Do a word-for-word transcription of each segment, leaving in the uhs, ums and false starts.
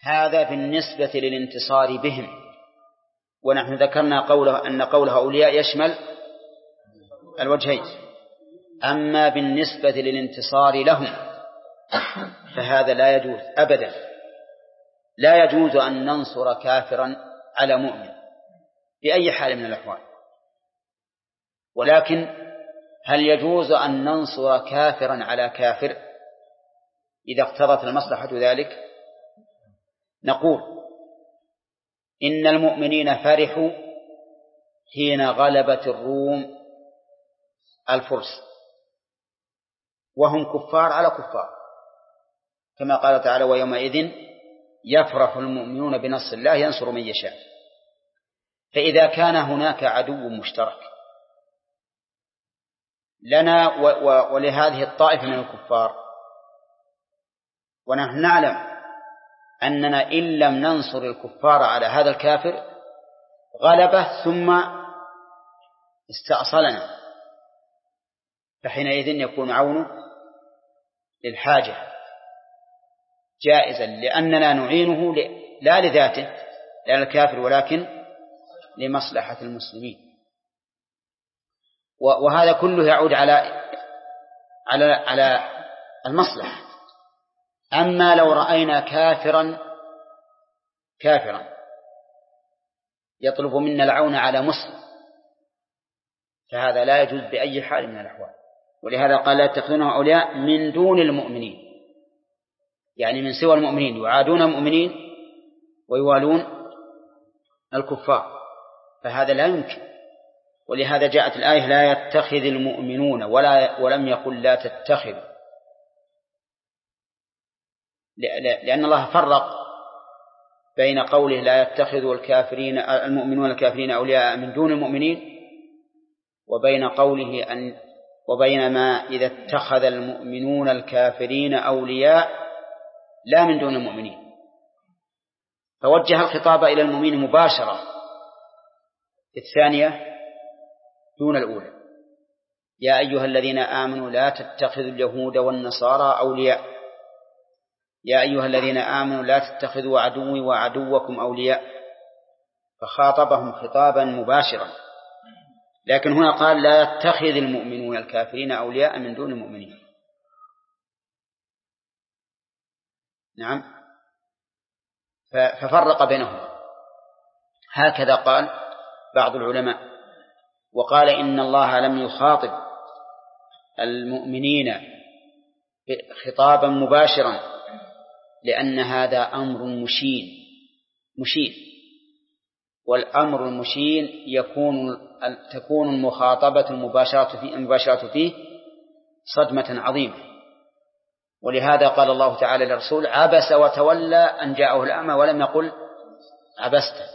هذا بالنسبة للانتصار بهم، ونحن ذكرنا قوله أن قوله أولياء يشمل الوجهين. أما بالنسبة للانتصار لهم فهذا لا يجوز أبدا، لا يجوز أن ننصر كافرا على مؤمن بأي حال من الأحوال. ولكن هل يجوز أن ننصر كافرا على كافر إذا اقتضت المصلحة ذلك؟ نقول إن المؤمنين فرحوا حين غلبت الروم الفرس وهم كفار على كفار، كما قال تعالى ويومئذ يفرح المؤمنون بنصر الله ينصر من يشاء. فإذا كان هناك عدو مشترك لنا ولهذه الطائفة من الكفار، ونحن نعلم أننا إن لم ننصر الكفار على هذا الكافر غلبه ثم استأصلنا، فحينئذ يكون عونه للحاجة جائزا، لأننا نعينه لا لذاته لا للكافر ولكن لمصلحة المسلمين. وهذا كله يعود على على على المصلحة. أما لو رأينا كافرا كافرا يطلب منا العون على مسلم فهذا لا يجوز بأي حال من الأحوال. ولهذا قال لا يتخذونهم أولياء من دون المؤمنين، يعني من سوى المؤمنين، يعادون المؤمنين ويوالون الكفار، فهذا لا يمكن. ولهذا جاءت الآية لا يتخذ المؤمنون ولا ولم يقل لا تتخذ، لأن الله فرق بين قوله لا يتخذ الكافرين المؤمنون الكافرين أولياء من دون المؤمنين وبين قوله أن وبين ما إذا اتخذ المؤمنون الكافرين أولياء لا من دون المؤمنين، فوجه الخطاب إلى المؤمنين مباشرة، الثانية دون الأولى. يا أيها الذين آمنوا لا تتخذوا اليهود والنصارى أولياء، يا أيها الذين آمنوا لا تتخذوا عدوي وعدوكم أولياء، فخاطبهم خطابا مباشرا. لكن هنا قال لا يتخذ المؤمنون الكافرين أولياء من دون المؤمنين. نعم، ففرق بينهم. هكذا قال بعض العلماء، وقال إن الله لم يخاطب المؤمنين خطابا مباشرا لأن هذا أمر مشين مشين والأمر المشين يكون تكون المخاطبة المباشرة فيه, المباشرة فيه صدمة عظيمة. ولهذا قال الله تعالى للرسول عبس وتولى أن جاءه الأعمى ولم يقل عبست.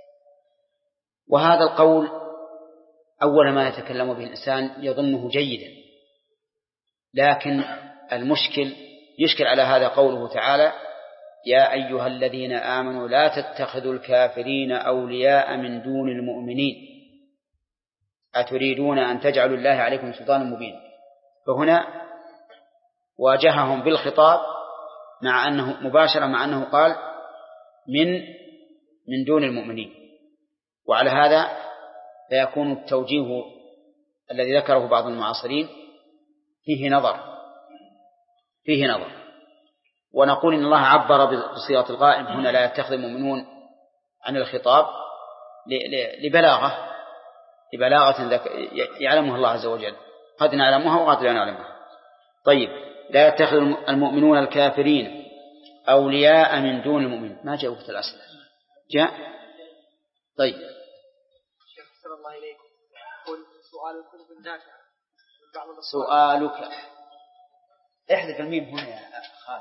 وهذا القول أول ما يتكلم به الإنسان يظنه جيدا، لكن المشكل يشكل على هذا قوله تعالى يا أيها الذين آمنوا لا تتخذوا الكافرين أولياء من دون المؤمنين أتريدون أن تجعلوا الله عليكم سلطانا مبينا. فهنا واجههم بالخطاب مع أنه مباشرة، مع أنه قال من من دون المؤمنين. وعلى هذا فيكون التوجيه الذي ذكره بعض المعاصرين فيه نظر فيه نظر ونقول إن الله عبر بصيغة الغائب هنا لا يتخذ المؤمنون عن الخطاب لبلاغة لبلاغة يعلمها الله عز وجل، قد نعلمها وقد لا نعلمها. طيب، لا يتخذ المؤمنون الكافرين أولياء من دون المؤمنين، ما جاء وقت الأصل جاء. طيب، شيخ صلى الله عليكم قل سؤال الكتب النافعة من بعض سؤالك احذف الميم هنا يا خالد،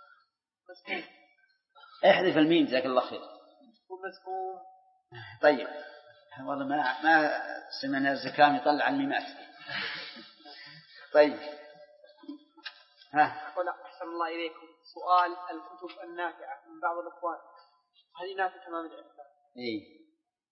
احذف الميم جزاك الله خير. طيب، والله ما ما سمعنا الزكام يطلع الميمات. طيب، ها قل أحسن الله إليكم سؤال الكتب النافعة من بعض الأخوان، هذه نافعة تمام الإعلام. إيه.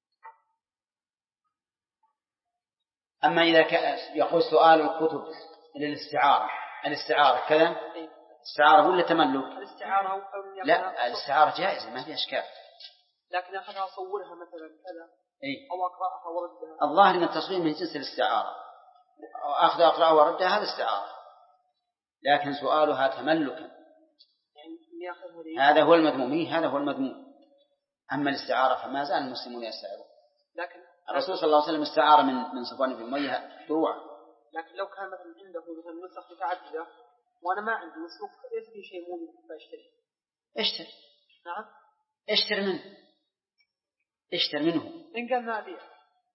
أما إذا يقول سؤال الكتب للاستعارة، الاستعارة كذا استعارة ولا تملك؟ استعارة أو لا الاستعارة جائزة ما فيها إشكال، لكن أخذها أصورها مثلا كذا إيه؟ أو أقرأها وردها. الظاهر أن التصوير من جنس الاستعارة، أخذ أقرأها وردها هذا استعارة، لكن سؤالها تملكا يعني هذا هو المذموم، هذا هو المذموم. أما الاستعارة فما زال المسلمون يستعارون. لكن الرسول صلى الله عليه وسلم استعار من من صفوان بن أمية دروعا. لكن لو كان مثلا عنده مثلا نسخ متعددة وأنا ما عندي نسخ ليس في شيء موجود فاشتري. اشتري. نعم. اشتري منه. اشتري منه. إن قال ما أبيع.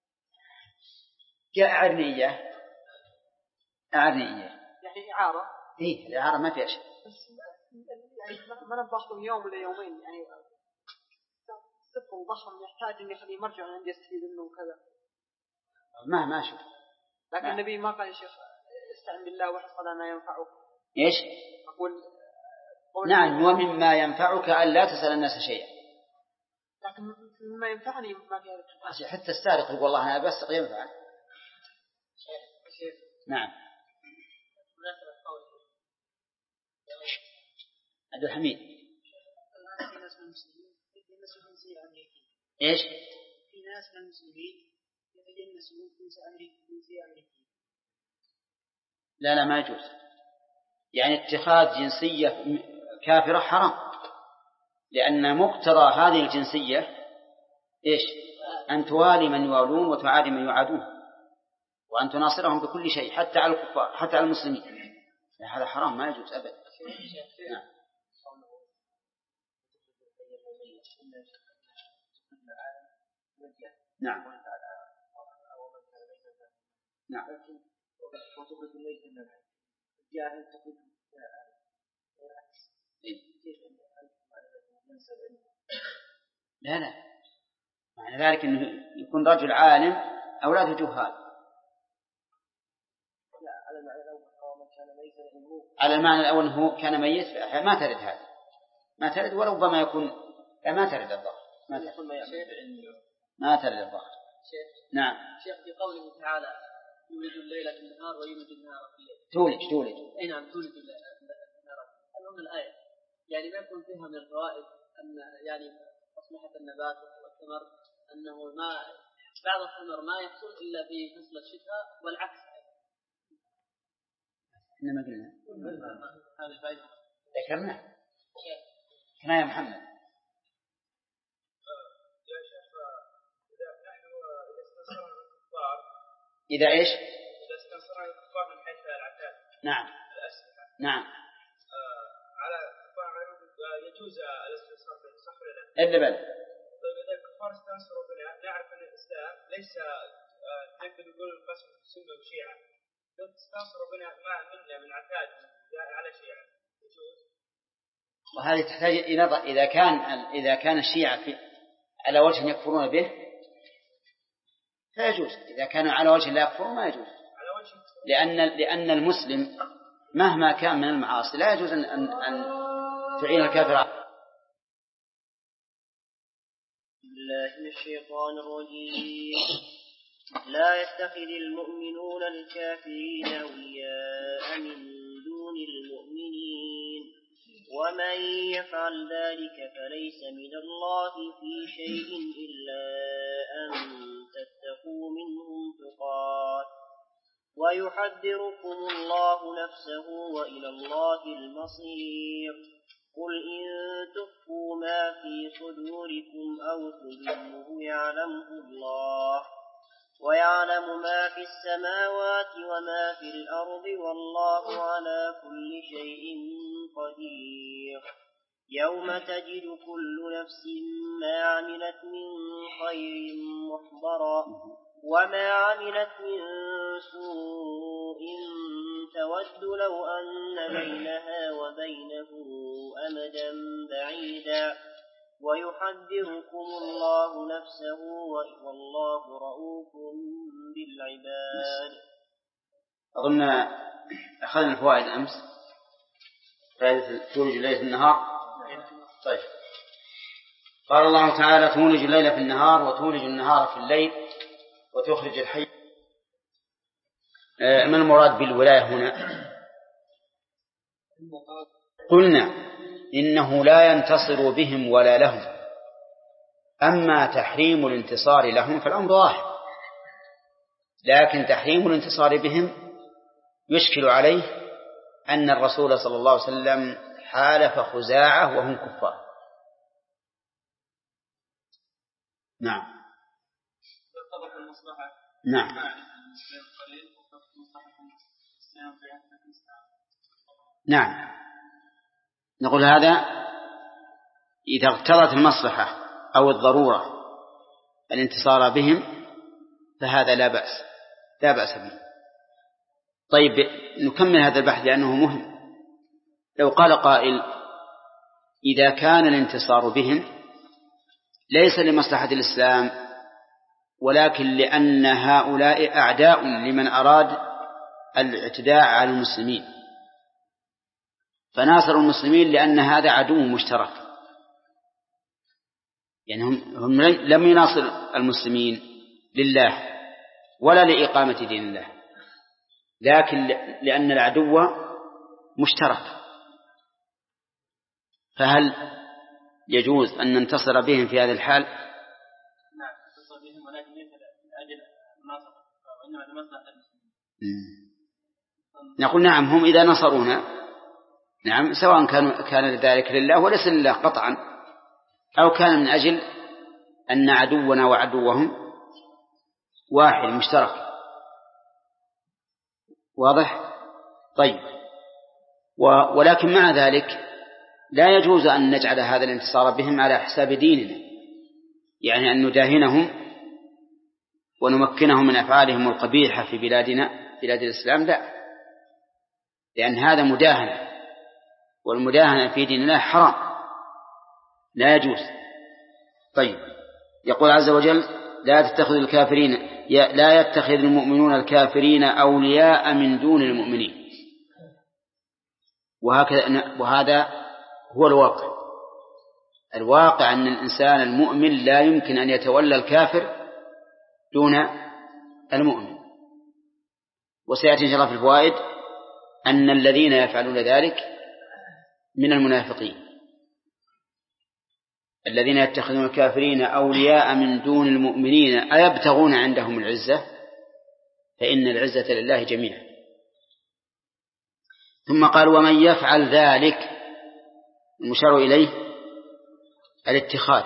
جاء أعرني إياه. أعرني إياه. يعني إعارة. إيه الإعارة ما فيها شيء. يعني ما نبغى يوم ولا يومين يعني صفر ضخم يحتاج إني أخليه مرجع عندي أستفيد منه وكذا. ما ما شوف. لكن ما. النبي ما قال يا شيخ استعن بالله واحفظ ما ينفعك. إيش؟ أقول. نعم ومما ينفعك أن لا تسأل الناس شيئا. لكن مما ينفعني ما فيها. حتى السارق يقول والله أنا بس ينفع. نعم. عبد الحميد. إيش؟ في ناس من المسلمين يتجنسون جنسية أمريكية. لا لا ما يجوز، يعني اتخاذ جنسية كافرة حرام، لأن مقتضى هذه الجنسية إيش؟ أن توالي من يوالون وتعادي من يعادون، وأن تناصرهم بكل شيء حتى على الكفار حتى على المسلمين. هذا حرام ما يجوز أبدا. نعم. نعم. نعم. وتخرج الميت من الحي الجاهل تخرج لا لا معنى ذلك أنه يكون رجل عالم أولاده جهال على المعنى الأول أنه كان ميت ما ترد هذا ما ترد، وربما يكون ما ترد الظهر ما ترد ما ترد الظهر. نعم. شيخ في قوله تعالى يولد الليل في النهار ويولد النهار في الليل. تولج تولج. أي نعم تولج النهار. هل الآية يعني ما يكون فيها من الفوائد أن يعني مصلحة النبات والثمر أنه ما بعض الثمر ما يحصل إلا في فصل الشتاء والعكس. إنما قلنا. هذا فائدة. ذكرنا. كنا يا محمد. إذا إيش؟ إذا استنصرنا الكفار من حيث العتاد. نعم. الأسلحة. نعم. آه على الكفار يجوز الاستنصار به صح ولا لا؟ إلا بل. طيب إذا الكفار استنصروا بنا نعرف أن الإسلام ليس نقدر نقول القسم سنة وشيعة. لو استنصروا بنا ما منا من عتاد على شيعة يجوز. وهذه تحتاج إلى نظر إذا كان إذا كان الشيعة في على وجه يكفرون به فيجوز، إذا كانوا على وجه لا يكفرون ما يجوز، لأن لأن المسلم مهما كان من المعاصي لا يجوز أن أن تعين الكافر. بالله من الشيطان الرجيم. لا يتخذ المؤمنون الكافرين أولياء من دون المؤمنين ومن يفعل ذلك فليس من الله في شيء إلا أن تتقوا منهم تقات ويحذركم الله نفسه وإلى الله المصير. قل إن تخفوا ما في صدوركم أو تبدوه يعلمه الله ويعلم ما في السماوات وما في الأرض والله على كل شيء قدير. يوم تجد كل نفس ما عملت من خير محضرا وما عملت من سوء تود لو أن بينها وبينه أمدا بعيدا ويحذركم الله نفسه والله رؤوف بالعباد. أظن أخذنا الفوائد أمس. فائدة تولج الليل في النهار. طيب قال الله تعالى تولج الليل في النهار وتولج النهار في الليل وتخرج الحي. ما المراد بالولاية هنا؟ قلنا إنه لا ينتصر بهم ولا لهم. أما تحريم الانتصار لهم فالأمر واحد، لكن تحريم الانتصار بهم يشكل عليه أن الرسول صلى الله عليه وسلم حالف خزاعة وهم كفار. نعم نعم نعم نقول هذا إذا اقتضت المصلحة أو الضرورة الانتصار بهم فهذا لا بأس لا بأس به. طيب نكمل هذا البحث لأنه مهم. لو قال قائل إذا كان الانتصار بهم ليس لمصلحة الإسلام ولكن لأن هؤلاء أعداء لمن أراد الاعتداء على المسلمين، فناصروا المسلمين لأن هذا عدو مشترك، يعني هم, هم لم يناصر المسلمين لله ولا لإقامة دين الله، لكن لأن العدو مشترك، فهل يجوز أن ننتصر بهم في هذا الحال؟ نعم ننتصر بهم ولكن ليس لأجل النصر وإنما لمصلحة المسلمين. نقول نعم هم إذا نصرونا نعم سواء كان كان ذلك لله وليس لله قطعا، أو كان من أجل أن عدونا وعدوهم واحد مشترك. واضح؟ طيب ولكن مع ذلك لا يجوز أن نجعل هذا الانتصار بهم على حساب ديننا، يعني أن نداهنهم ونمكنهم من أفعالهم القبيحة في بلادنا بلاد الإسلام، لا، لأن هذا مداهنة، والمداهنة في ديننا حرام لا يجوز. طيب يقول عز وجل لا تتخذ الكافرين لا يتخذ المؤمنون الكافرين أولياء من دون المؤمنين، وهكذا وهذا هو الواقع. الواقع أن الإنسان المؤمن لا يمكن أن يتولى الكافر دون المؤمن. وسيأتي إن شاء الله في الفوائد أن الذين يفعلون ذلك من المنافقين، الذين يتخذون الكافرين أولياء من دون المؤمنين أيبتغون عندهم العزة فإن العزة لله جميعا. ثم قال ومن يفعل ذلك، المشار إليه الاتخاذ،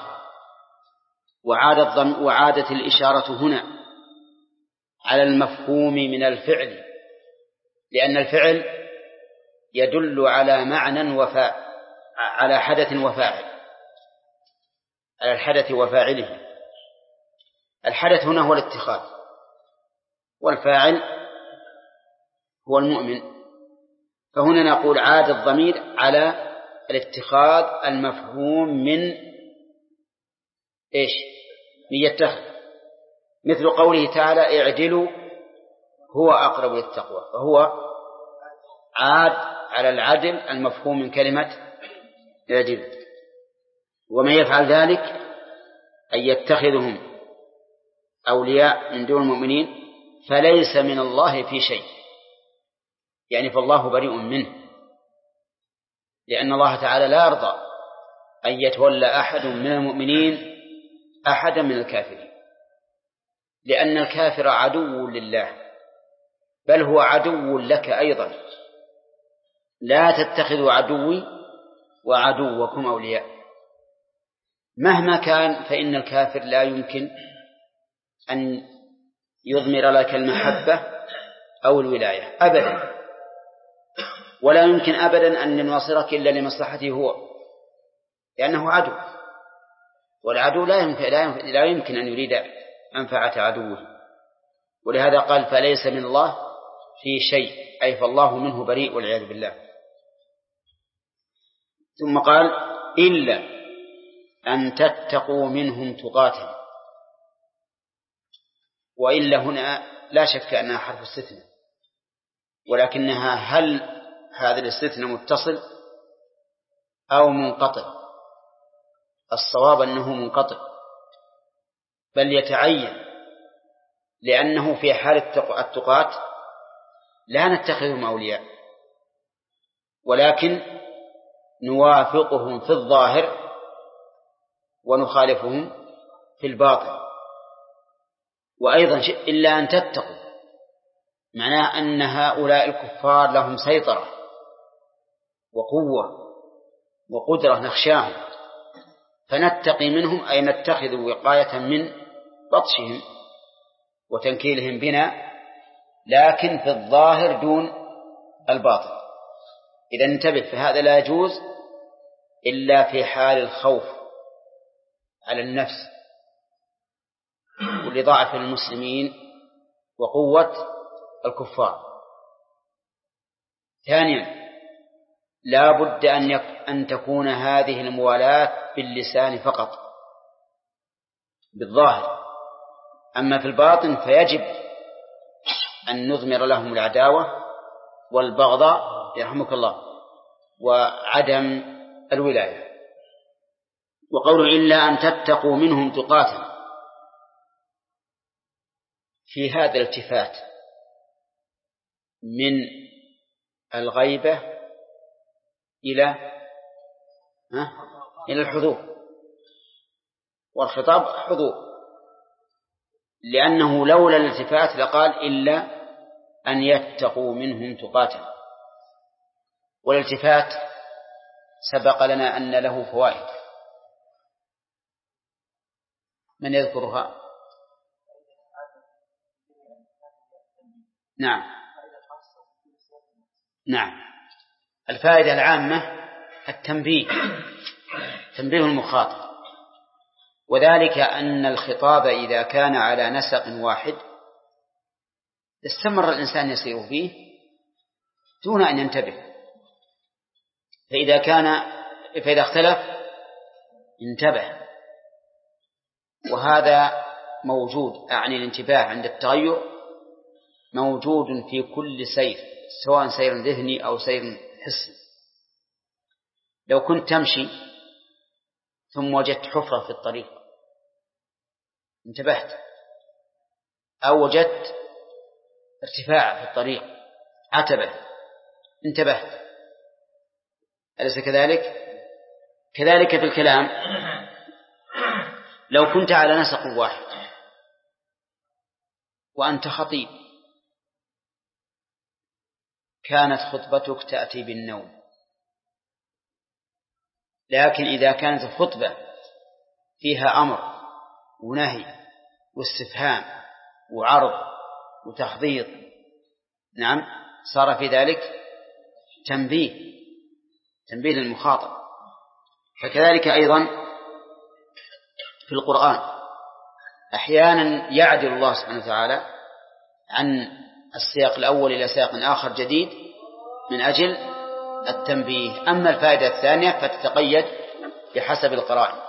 وعادت وعادت الإشارة هنا على المفهوم من الفعل، لأن الفعل يدل على معنى وفاعل، على حدث وفاعل، على الحدث وفاعله. الحدث هنا هو الاتخاذ، والفاعل هو المؤمن. فهنا نقول عاد الضمير على الاتخاذ المفهوم من إيش؟ من يتخذ، مثل قوله تعالى اعدلوا هو أقرب للتقوى، فهو عاد على العدل المفهوم من كلمة اعدلوا. ومن يفعل ذلك أن يتخذهم أولياء من دون المؤمنين فليس من الله في شيء، يعني فالله بريء منه، لأن الله تعالى لا يرضى أن يتولى أحد من المؤمنين أحدا من الكافرين، لأن الكافر عدو لله، بل هو عدو لك أيضا. لا تتخذوا عدوي وعدوكم أولياء. مهما كان فإن الكافر لا يمكن أن يضمر لك المحبة أو الولاية أبدا، ولا يمكن أبدا أن يناصرك إلا لمصلحته هو، لأنه عدو، والعدو لا يمكن, لا يمكن, لا يمكن أن يريد منفعة عدوه. ولهذا قال فليس من الله في شيء، أي فالله منه بريء والعياذ بالله. ثم قال إلا أن تتقوا منهم تقاتا، وإلا هنا لا شك أنها حرف استثناء، ولكنها هل هذا الاستثناء متصل أو منقطع؟ الصواب أنه منقطع، بل يتعين، لأنه في حال التقاة لا نتخذهم أولياء، ولكن نوافقهم في الظاهر ونخالفهم في الباطن. وأيضا إلا أن تتقوا، معناه أن هؤلاء الكفار لهم سيطرة وقوة وقدرة نخشاهم، فنتقي منهم أي نتخذ وقاية من بطشهم وتنكيلهم بنا، لكن في الظاهر دون الباطن. إذا انتبه، فهذا لا يجوز إلا في حال الخوف على النفس ولضعف المسلمين وقوة الكفار. ثانيا، لا بد أن, يك... أن تكون هذه الموالاة باللسان فقط بالظاهر، أما في الباطن فيجب أن نضمر لهم العداوة والبغضاء يرحمك الله وعدم الولاية. وقوله إلا أن تتقوا منهم تقاتا، في هذا الالتفات من الغيبة إلى ها؟ إلى الحضور، والخطاب حضور، لأنه لولا الالتفات لقال إلا أن يتقوا منهم تقاتا. والالتفات سبق لنا أن له فوائد، من يذكرها؟ نعم نعم الفائدة العامة التنبيه، تنبيه المخاطب، وذلك أن الخطاب إذا كان على نسق واحد استمر الإنسان يسير فيه دون أن ينتبه، فإذا كان فإذا اختلف انتبه. وهذا موجود، أعني الانتباه عند التغير موجود في كل سير، سواء سير ذهني أو سير حسي. لو كنت تمشي ثم وجدت حفرة في الطريق انتبهت، أو وجدت ارتفاع في الطريق عتبة انتبهت، أليس كذلك؟ كذلك في الكلام، لو كنت على نسق واحد وأنت خطيب كانت خطبتك تأتي بالنوم، لكن إذا كانت الخطبة فيها أمر ونهي واستفهام وعرض وتحضيض، نعم، صار في ذلك تنبيه تنبيه للمخاطب. فكذلك أيضا في القرآن أحيانا يعدل الله سبحانه وتعالى عن السياق الأول إلى سياق آخر جديد من أجل التنبيه. أما الفائدة الثانية فتتقيد بحسب القرائن.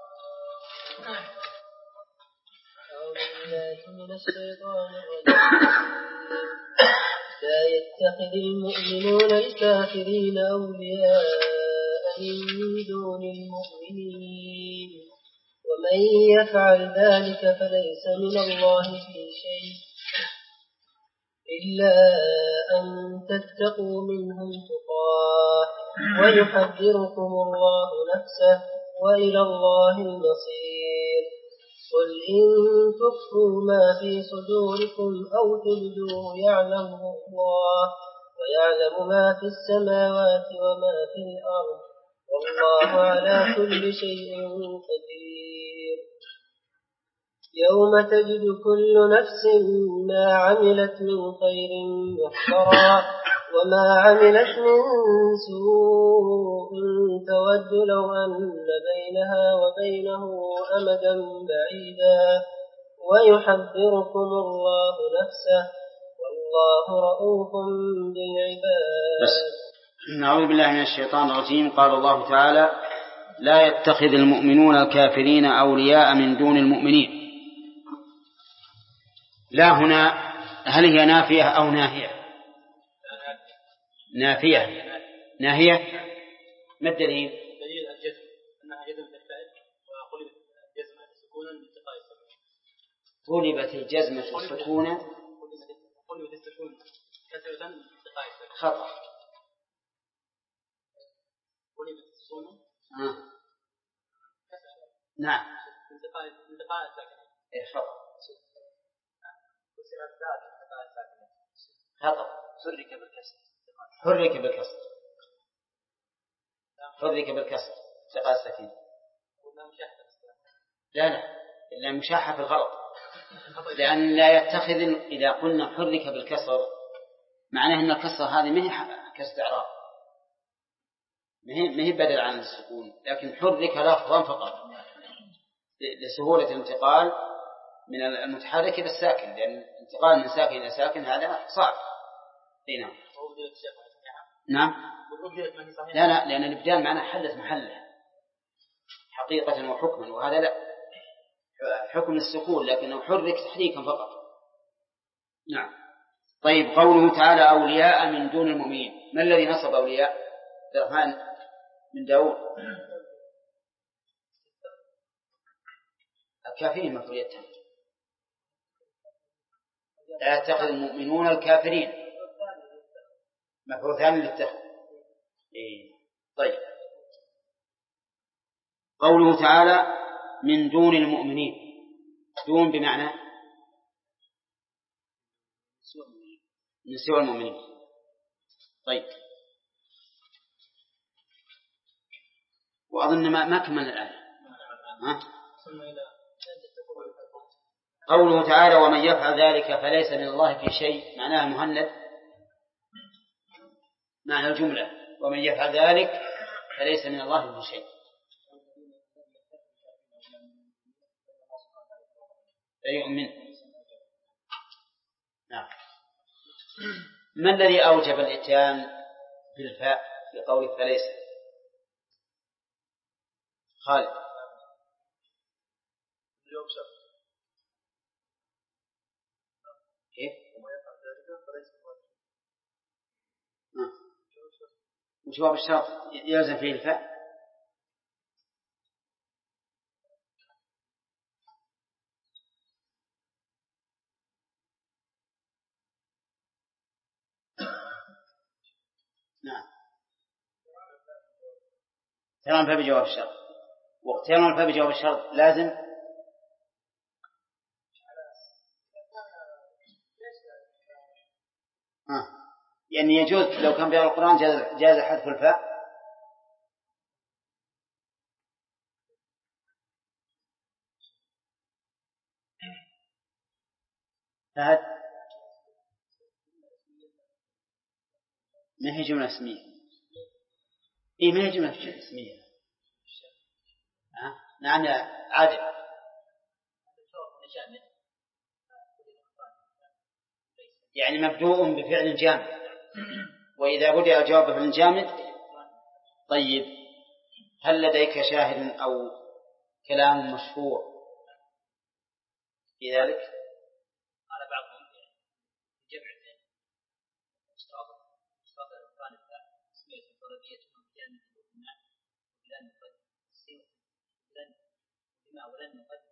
لا يتخذ المؤمنون الكافرين أولياء من دون المؤمنين، ومن يفعل ذلك فليس من الله في شيء إلا أن تتقوا منهم تقاه ويحذركم الله نفسه وإلى الله المصير. قل إن تخفوا ما في صدوركم أو تبدوه يعلمه الله ويعلم ما في السماوات وما في الأرض والله على كل شيء قدير. يوم تجد كل نفس ما عملت من خير محضرا وما عملت من سوء تود لو أن بينها وبينه أمدا بعيدا ويحذركم الله نفسه والله رؤوف بالعباد. بس نعوذ بالله من الشيطان الرجيم. قال الله تعالى: لا يتخذ المؤمنون الكافرين أولياء من دون المؤمنين. لا هنا هل هي نافية أو ناهية؟ نافية. ناهية. ما الدليل؟ دليل الجزم أنها جزم بالفعل وقلبت الجزمة سكونا لالتقاء السكون. قلبت الجزمة سكونا قلبت السكون كسرة لالتقاء السكون. خطأ. قلبت آه. نعم خطأ حرك بالكسر حرك بالكسر التقاء الساكنين لا لا إلا مشاحة في الغلط لأن لا يتخذ إذا قلنا حرك بالكسر معناه أن الكسر هذه ما هي كسر إعراب ما هي بدل عن السكون لكن حرك لفظا فقط لسهولة الانتقال من المتحرك إلى الساكن لأن الانتقال من ساكن إلى ساكن هذا صعب. نعم نعم لا لا لأن الإبدال معناه حلت محله حقيقة وحكما وهذا لا حكم السكون لكنه حرك تحريكا فقط. نعم. طيب قوله تعالى أولياء من دون المؤمنين ما الذي نصب أولياء الرحمن من داود الكافرين مفعوليتهم لا يتخذ المؤمنون الكافرين مفعول ثاني للتخذ. إيه. طيب قوله تعالى من دون المؤمنين دون بمعنى من سوى المؤمنين. طيب وأظن ما ما كمل الآية ها؟ قوله تعالى ومن يفعل ذلك فليس من الله في شيء معناها مهند معنى الجملة ومن يفعل ذلك فليس من الله في شيء لا يؤمن. نعم. ما الذي أوجب الإتيان بالفاء في قول فليس خالد كيف وجواب الشرط يلزم فيه الفاء نعم اقتران الفاء بجواب الشرط واقتران الفاء بجواب الشرط لازم آه. يعني يجوز لو كان في القرآن جاز, جاز حذف الفاء فهد ما هي جملة اسمية إيه ما هي جملة اسمية آه. نعم يا عادل يعني مبدوء بفعل جامد وإذا بدأ الجواب بفعل جامد. طيب هل لديك شاهد أو كلام مشهور في ذلك؟ قال بعضهم جمع بين مستعضل مستعضل الثالث اسمية طلبية وبيان البناء وبلان مقدم السين وبلان بما ولن مقدم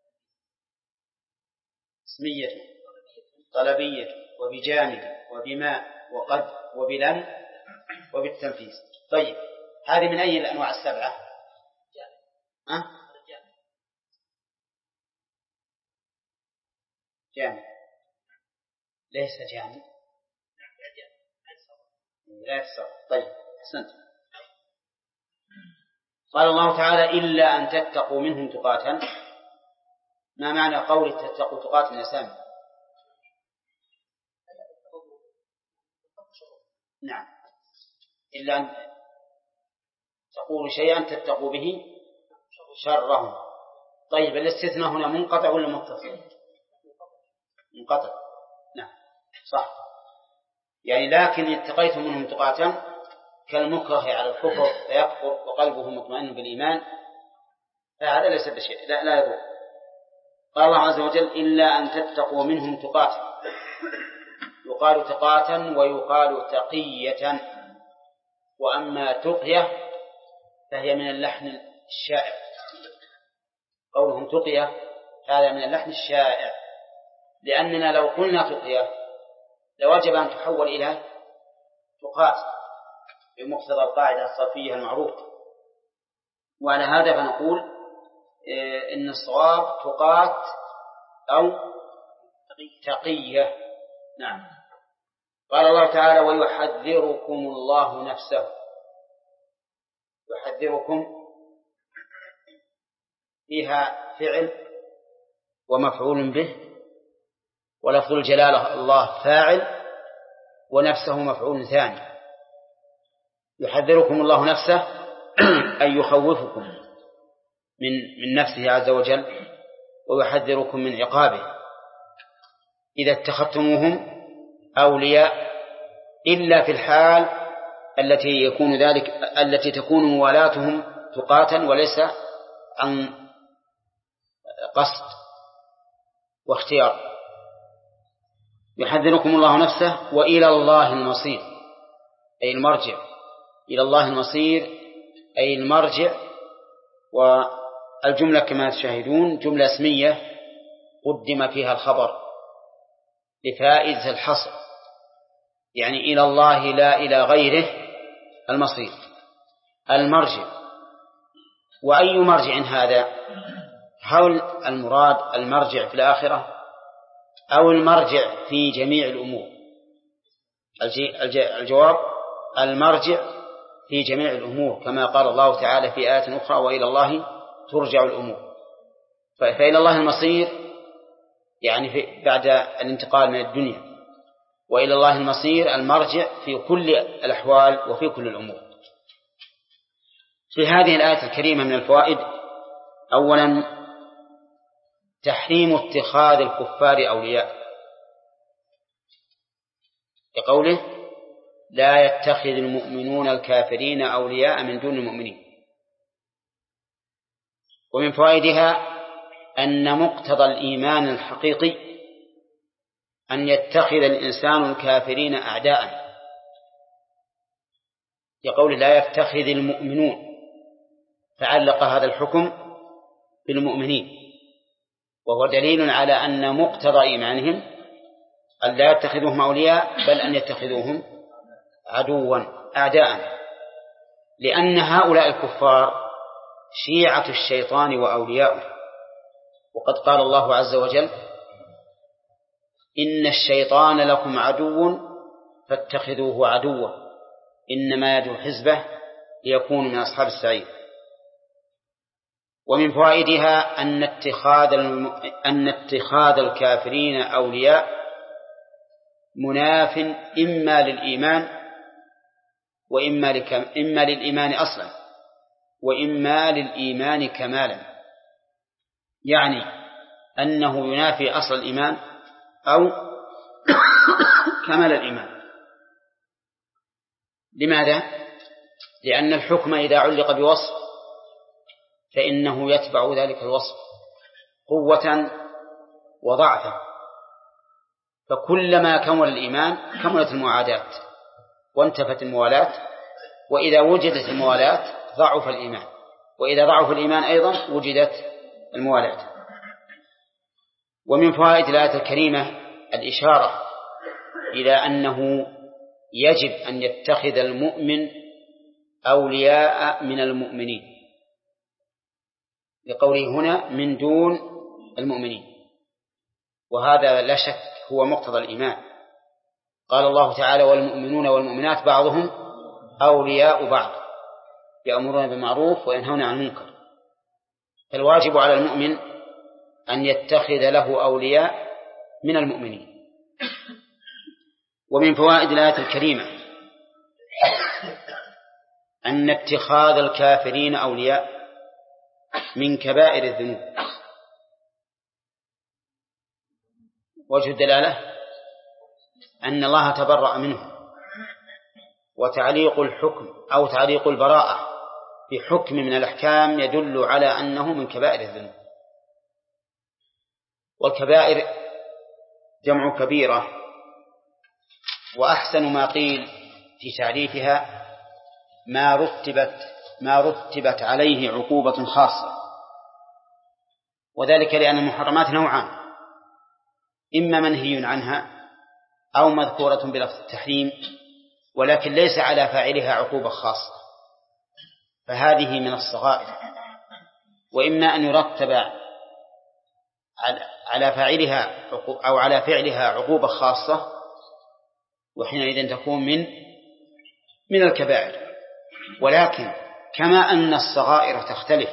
اسمية طلبية وبجانب وبما وقد وبلن وبالتنفيذ. طيب هذه من أي الأنواع السبعة؟ أه؟ جامد ليس جامد لا يتصرف. طيب أحسنت. قال الله تعالى إلا أن تتقوا منهم تقاتا ما معنى قول تتقوا تقاتا يا سامي؟ نعم إلا أن تقول شيئا تتقوا به شرهم. طيب الاستثناء هنا منقطع ولا متصل؟ منقطع. نعم صح يعني لكن اتقيتم منهم تقاتا كالمكره على الكفر فيكفر وقلبه مطمئن بالإيمان فهذا ليس بشيء لا, لا يضر. قال الله عز وجل إلا أن تتقوا منهم تقاتا يقال تقاتا ويقال تقية وأما تقية فهي من اللحن الشائع قولهم تقية هذا من اللحن الشائع لأننا لو قلنا تقية لوجب أن تحول إلى تقات بمقتضى القاعدة الصرفية المعروفة وعلى هذا فنقول إن الصواب تقات أو تقية. نعم. قال الله تعالى ويحذركم الله نفسه. يحذركم فيها فعل ومفعول به، ولفظ الجلالة الله فاعل ونفسه مفعول ثاني. يحذركم الله نفسه أي يخوفكم من من نفسه عز وجل، ويحذركم من عقابه إذا اتخذتموهم أولياء، إلا في الحال التي يكون ذلك التي تكون موالاتهم تقاتا وليس عن قصد واختيار. يحذركم الله نفسه وإلى الله المصير أي المرجع. إلى الله المصير أي المرجع. والجملة كما تشاهدون جملة اسمية قدم فيها الخبر لفائدة الحصر، يعني إلى الله لا إلى غيره المصير المرجع. وأي مرجع هذا؟ هل المراد المرجع في الآخرة أو المرجع في جميع الأمور؟ الجواب المرجع في جميع الأمور، كما قال الله تعالى في آيات أخرى وإلى الله ترجع الأمور. فإلى الله المصير يعني في بعد الانتقال من الدنيا، وإلى الله المصير المرجع في كل الأحوال وفي كل الأمور. في هذه الآية الكريمة من الفوائد: أولا تحريم اتخاذ الكفار أولياء، بقوله لا يتخذ المؤمنون الكافرين أولياء من دون المؤمنين. ومن فوائدها أن مقتضى الإيمان الحقيقي أن يتخذ الإنسان الكافرين أعداء، بقوله لا يتخذ المؤمنون، فعلق هذا الحكم بالمؤمنين، وهو دليل على أن مقتضى إيمانهم أن لا يتخذوهم أولياء بل أن يتخذوهم عدوا أعداء، لأن هؤلاء الكفار شيعة الشيطان وأولياؤه. وقد قال الله عز وجل إن الشيطان لكم عدو فاتخذوه عدوا إنما يدعو حزبه ليكونوا من أصحاب السعير. ومن فوائدها أن اتخاذ الم... أن اتخاذ الكافرين أولياء مناف إما للإيمان وإما لك... إما للإيمان أصلا وإما للإيمان كمالا، يعني أنه ينافي أصل الإيمان أو كمال الإيمان. لماذا؟ لأن الحكم إذا علق بوصف فإنه يتبع ذلك الوصف قوة وضعفا، فكلما كمل الإيمان كملت المعادات وانتفت الموالاة، وإذا وجدت الموالاة ضعف الإيمان، وإذا ضعف الإيمان أيضا وجدت الموالاة. ومن فوائد الآية الكريمة الإشارة إلى أنه يجب أن يتخذ المؤمن أولياء من المؤمنين، لقوله هنا من دون المؤمنين، وهذا لا شك هو مقتضى الإيمان. قال الله تعالى والمؤمنون والمؤمنات بعضهم أولياء بعض يأمرون بالمعروف وينهون عن المنكر، فالواجب على المؤمن أن يتخذ له أولياء من المؤمنين. ومن فوائد الآية الكريمة أن اتخاذ الكافرين أولياء من كبائر الذنوب. وجه الدلالة أن الله تبرأ منه، وتعليق الحكم أو تعليق البراءة بحكم من الأحكام يدل على أنه من كبائر الذنوب. والكبائر جمع كبيرة، وأحسن ما قيل في تعريفها ما رتبت ما رتبت عليه عقوبة خاصة، وذلك لأن المحرمات نوعان: إما منهي عنها أو مذكورة بلفظ التحريم ولكن ليس على فاعلها عقوبة خاصة، فهذه من الصغائر وإما أن يرتب على فاعلها أو على فعلها عقوبة خاصة، وحينئذ تكون من من الكبائر. ولكن كما أن الصغائر تختلف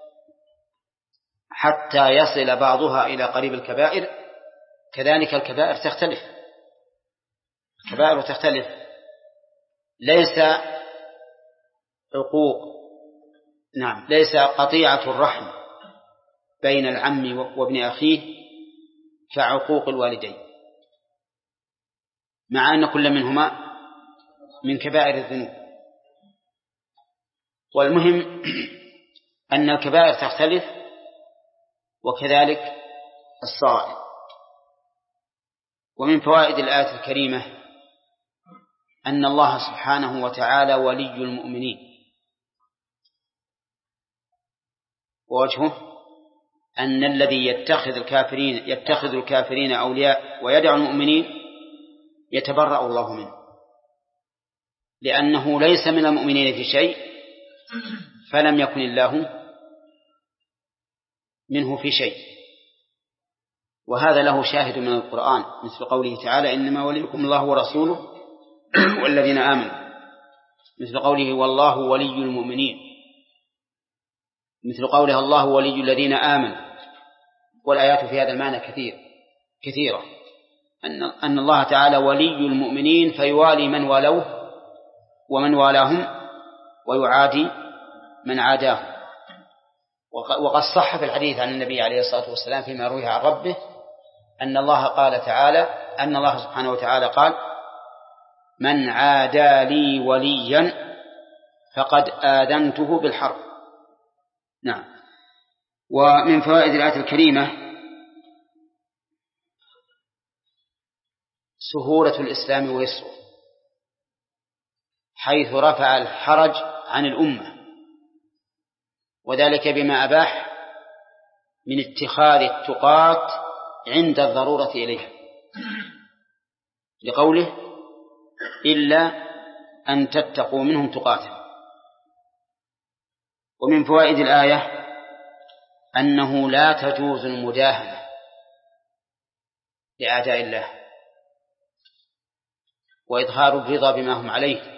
حتى يصل بعضها إلى قريب الكبائر، كذلك الكبائر تختلف الكبائر تختلف ليس عقوق نعم ليس قطيعة الرحم بين العم وابن أخيه كعقوق الوالدين، مع أن كل منهما من كبائر الذنوب. والمهم أن الكبائر تختلف وكذلك الصغائر. ومن فوائد الآية الكريمة أن الله سبحانه وتعالى ولي المؤمنين، ووجهه أن الذي يتخذ الكافرين يتخذ الكافرين أولياء ويدع المؤمنين يتبرأ الله منه، لأنه ليس من المؤمنين في شيء فلم يكن الله منه في شيء. وهذا له شاهد من القرآن مثل قوله تعالى إنما وليكم الله ورسوله والذين آمنوا، مثل قوله والله ولي المؤمنين، مثل قولها الله ولي الذين آمنوا. والآيات في هذا المعنى كثير كثيرة أن أن الله تعالى ولي المؤمنين فيوالي من والوه ومن والاهم ويعادي من عاداهم. وقد صح في الحديث عن النبي عليه الصلاة والسلام فيما روي عن ربه أن الله قال تعالى أن الله سبحانه وتعالى قال من عادى لي وليا فقد آذنته بالحرب. نعم. ومن فوائد الآية الكريمة سهولة الإسلام ويسره، حيث رفع الحرج عن الأمة، وذلك بما أباح من اتخاذ التقاة عند الضرورة إليها، لقوله إلا أن تتقوا منهم تقاة. ومن فوائد الآية أنه لا تجوز المداهنة لأعداء الله وإظهار الرضا بما هم عليه،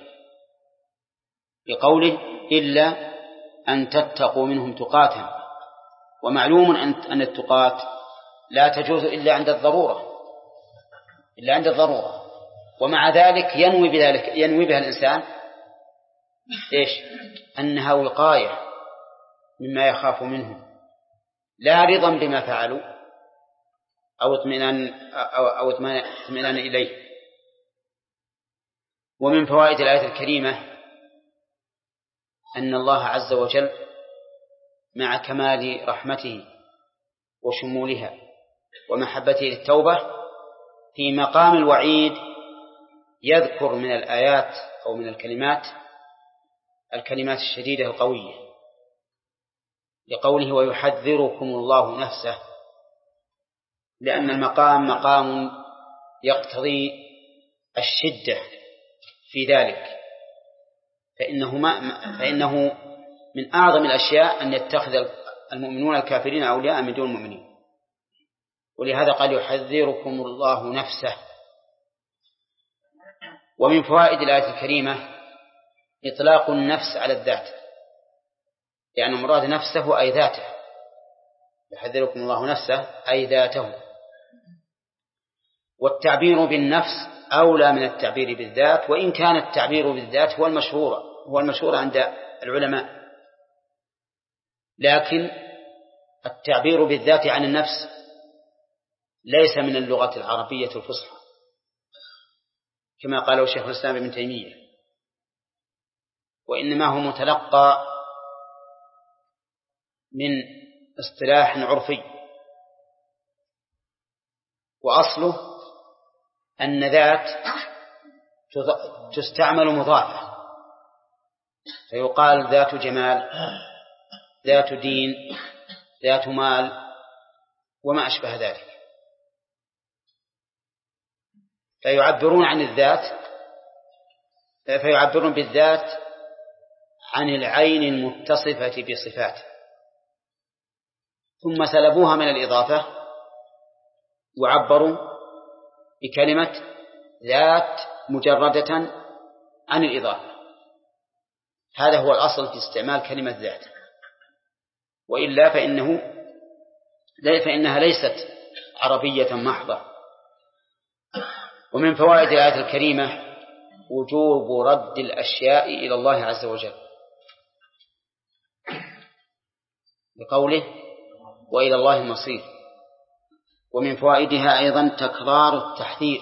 لقوله إلا أن تتقوا منهم تقاة. ومعلوم أن التقاة لا تجوز إلا عند الضرورة إلا عند الضرورة ومع ذلك ينوي بذلك ينوي بها الإنسان إيش؟ أنها وقاية مما يخاف منه، لا رضا بما فعلوا أو اطمئنان أو اطمئنان إليه. ومن فوائد الآية الكريمة أن الله عز وجل مع كمال رحمته وشمولها ومحبته للتوبة في مقام الوعيد يذكر من الآيات أو من الكلمات الكلمات الشديدة القوية، لقوله ويحذركم الله نفسه، لأن المقام مقام يقتضي الشدة في ذلك، فإنه, ما فإنه من أعظم الأشياء أن يتخذ المؤمنون الكافرين أولياء من دون المؤمنين، ولهذا قال يحذركم الله نفسه. ومن فوائد الآية الكريمة إطلاق النفس على الذات، لأن يعني مراد نفسه أي ذاته، يحذركم الله نفسه أي ذاته. والتعبير بالنفس أولى من التعبير بالذات، وإن كان التعبير بالذات هو المشهور هو المشهور عند العلماء، لكن التعبير بالذات عن النفس ليس من اللغة العربية الفصحى كما قاله شيخ الإسلام ابن تيمية، وإنما هو متلقى من اصطلاح عرفي، وأصله أن ذات تستعمل مضافة، فيقال ذات جمال، ذات دين، ذات مال، وما أشبه ذلك، فيعبرون عن الذات فيعبرون بالذات عن العين المتصفة بصفات، ثم سلبوها من الإضافة وعبروا بكلمة ذات مجردة عن الإضافة. هذا هو الأصل في استعمال كلمة ذات، وإلا فإنه فإنها ليست عربية محضة. ومن فوائد الآية الكريمة وجوب رد الأشياء إلى الله عز وجل بقوله وإلى الله المصير. ومن فوائدها أيضا تكرار التحذير،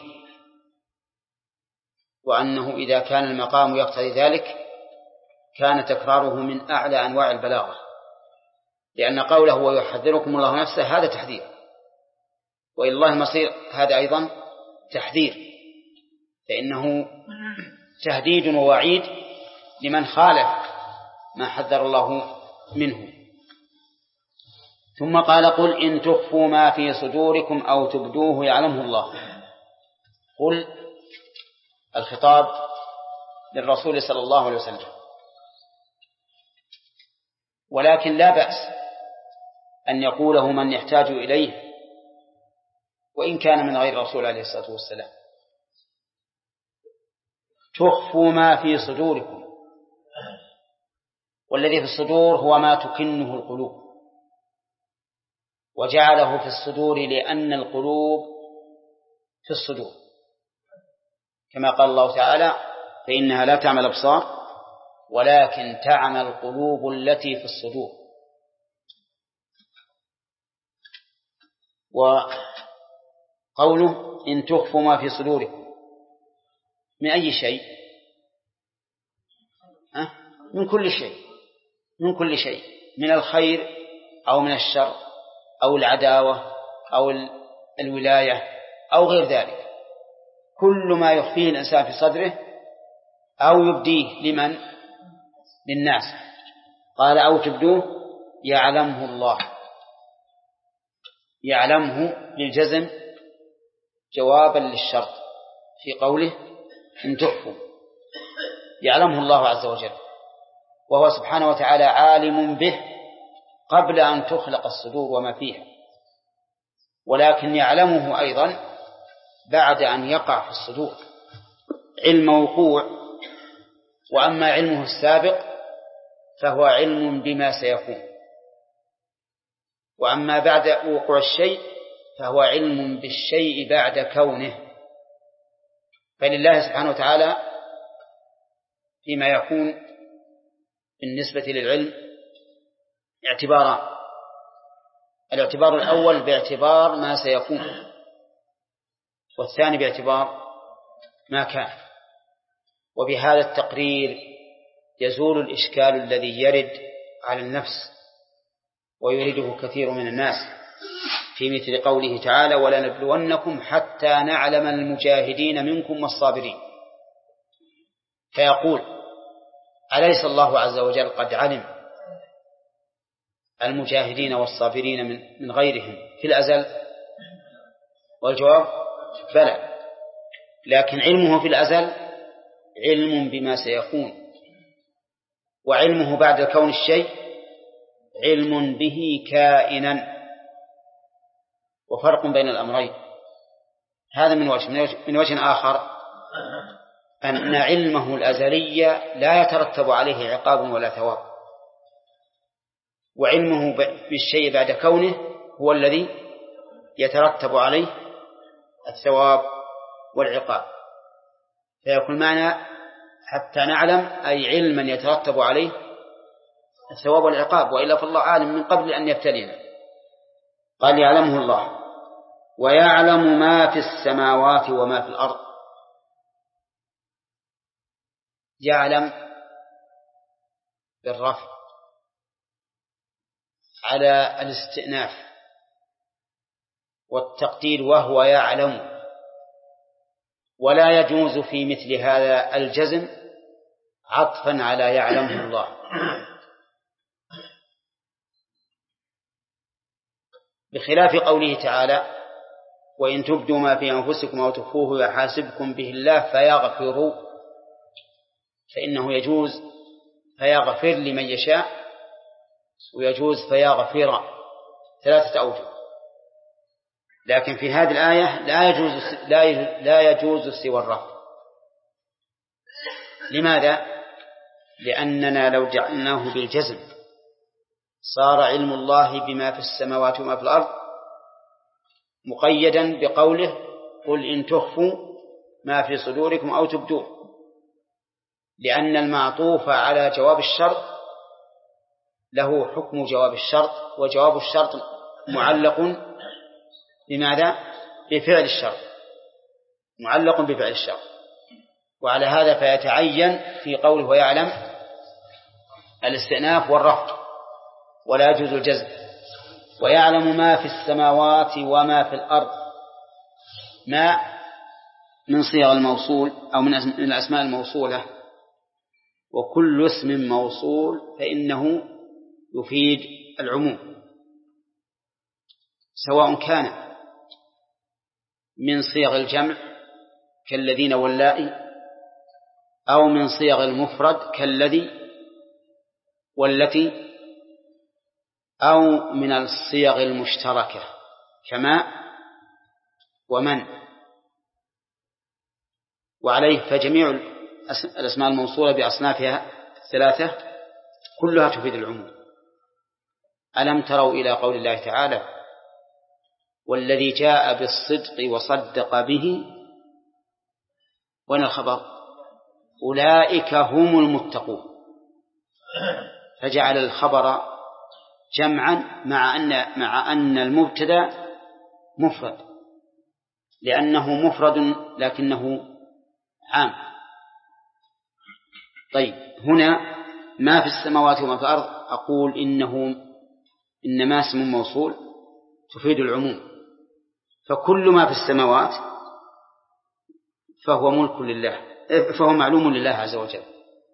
وأنه إذا كان المقام يقتضي ذلك كان تكراره من أعلى أنواع البلاغة، لأن قوله ويحذركم الله نفسه هذا تحذير، وإلى الله المصير هذا أيضا تحذير، فإنه تهديد ووعيد لمن خالف ما حذر الله منه. ثم قال قل إن تخفوا ما في صدوركم أو تبدوه يعلمه الله. قل الخطاب للرسول صلى الله عليه وسلم، ولكن لا بأس أن يقوله من يحتاج إليه وإن كان من غير الرسول عليه الصلاة والسلام. تخفوا ما في صدوركم، والذي في الصدور هو ما تكنه القلوب، وجعله في الصدور لأن القلوب في الصدور، كما قال الله تعالى فإنها لا تعمى الأبصار ولكن تعمى القلوب التي في الصدور. وقوله إن تخفوا ما في صدوركم من أي شيء؟ أه؟ من كل شيء، من كل شيء، من الخير أو من الشر أو العداوة أو الولاية أو غير ذلك، كل ما يخفيه الإنسان في صدره أو يبديه لمن؟ للناس. قال أو تبدوه يعلمه الله. يعلمه للجزم جوابا للشرط في قوله إن تخفوا، يعلمه الله عز وجل، وهو سبحانه وتعالى عالم به قبل أن تخلق الصدور وما فيها، ولكن يعلمه أيضا بعد أن يقع في الصدور علم وقوع. وأما علمه السابق فهو علم بما سيكون، وأما بعد وقوع الشيء فهو علم بالشيء بعد كونه. فلله سبحانه وتعالى فيما يكون بالنسبة للعلم اعتباران: الاعتبار الأول باعتبار ما سيكون، والثاني باعتبار ما كان. وبهذا التقرير يزول الإشكال الذي يرد على النفس ويريده كثير من الناس في مثل قوله تعالى ولنبلونكم حتى نعلم المجاهدين منكم والصابرين. فيقول أليس الله عز وجل قد علم المجاهدين والصابرين من غيرهم في الأزل؟ والجواب بلى، لكن علمه في الأزل علم بما سيكون، وعلمه بعد كون الشيء علم به كائنا، وفرق بين الأمرين. هذا من وجه. من وجه آخر أن علمه الأزلي لا يترتب عليه عقاب ولا ثواب، وعلمه بالشيء بعد كونه هو الذي يترتب عليه الثواب والعقاب. فيكون معنى حتى نعلم أي علما يترتب عليه الثواب والعقاب، وإلا فالله عالم من قبل أن يبتلينا. قال يعلمه الله ويعلم ما في السماوات وما في الأرض. يعلم بالرفع على الاستئناف والتقدير وهو يعلم، ولا يجوز في مثل هذا الجزم عطفا على يعلمه الله. بخلاف قوله تعالى وإن تبدوا ما في أنفسكم أو تخفوه يحاسبكم به الله فيغفر، فإنه يجوز فيغفر لمن يشاء، ويجوز فيغفر ثلاثة أوجه، لكن في هذه الآية لا يجوز لا يجوز سوى الرفع. لماذا؟ لأننا لو جعلناه بالجزم صار علم الله بما في السماوات وما في الأرض مقيدا بقوله قل إن تخفوا ما في صدوركم أو تبدوه، لأن المعطوف على جواب الشرط له حكم جواب الشرط، وجواب الشرط معلق بماذا؟ بفعل الشرط، معلق بفعل الشرط. وعلى هذا فيتعين في قوله ويعلم الاستئناف والرفع ولا يجوز الجزم. ويعلم ما في السماوات وما في الأرض، ما من صيغ الموصول أو من الأسماء الموصولة، وكل اسم موصول فإنه يفيد العموم، سواء كان من صيغ الجمع كالذين واللائي، أو من صيغ المفرد كالذي والتي، أو من الصيغ المشتركة كما ومن. وعليه فجميع الأسماء الموصولة بأصنافها الثلاثة كلها تفيد العموم. ألم تروا إلى قول الله تعالى والذي جاء بالصدق وصدق به، وين الخبر؟ أولئك هم المتقون، فجعل الخبر جمعا مع أن مع أن المبتدأ مفرد، لأنه مفرد لكنه عام. طيب، هنا ما في السماوات وما في الأرض أقول إنه إنما اسم موصول تفيد العموم، فكل ما في السماوات فهو ملك لله، فهو معلوم لله عز وجل،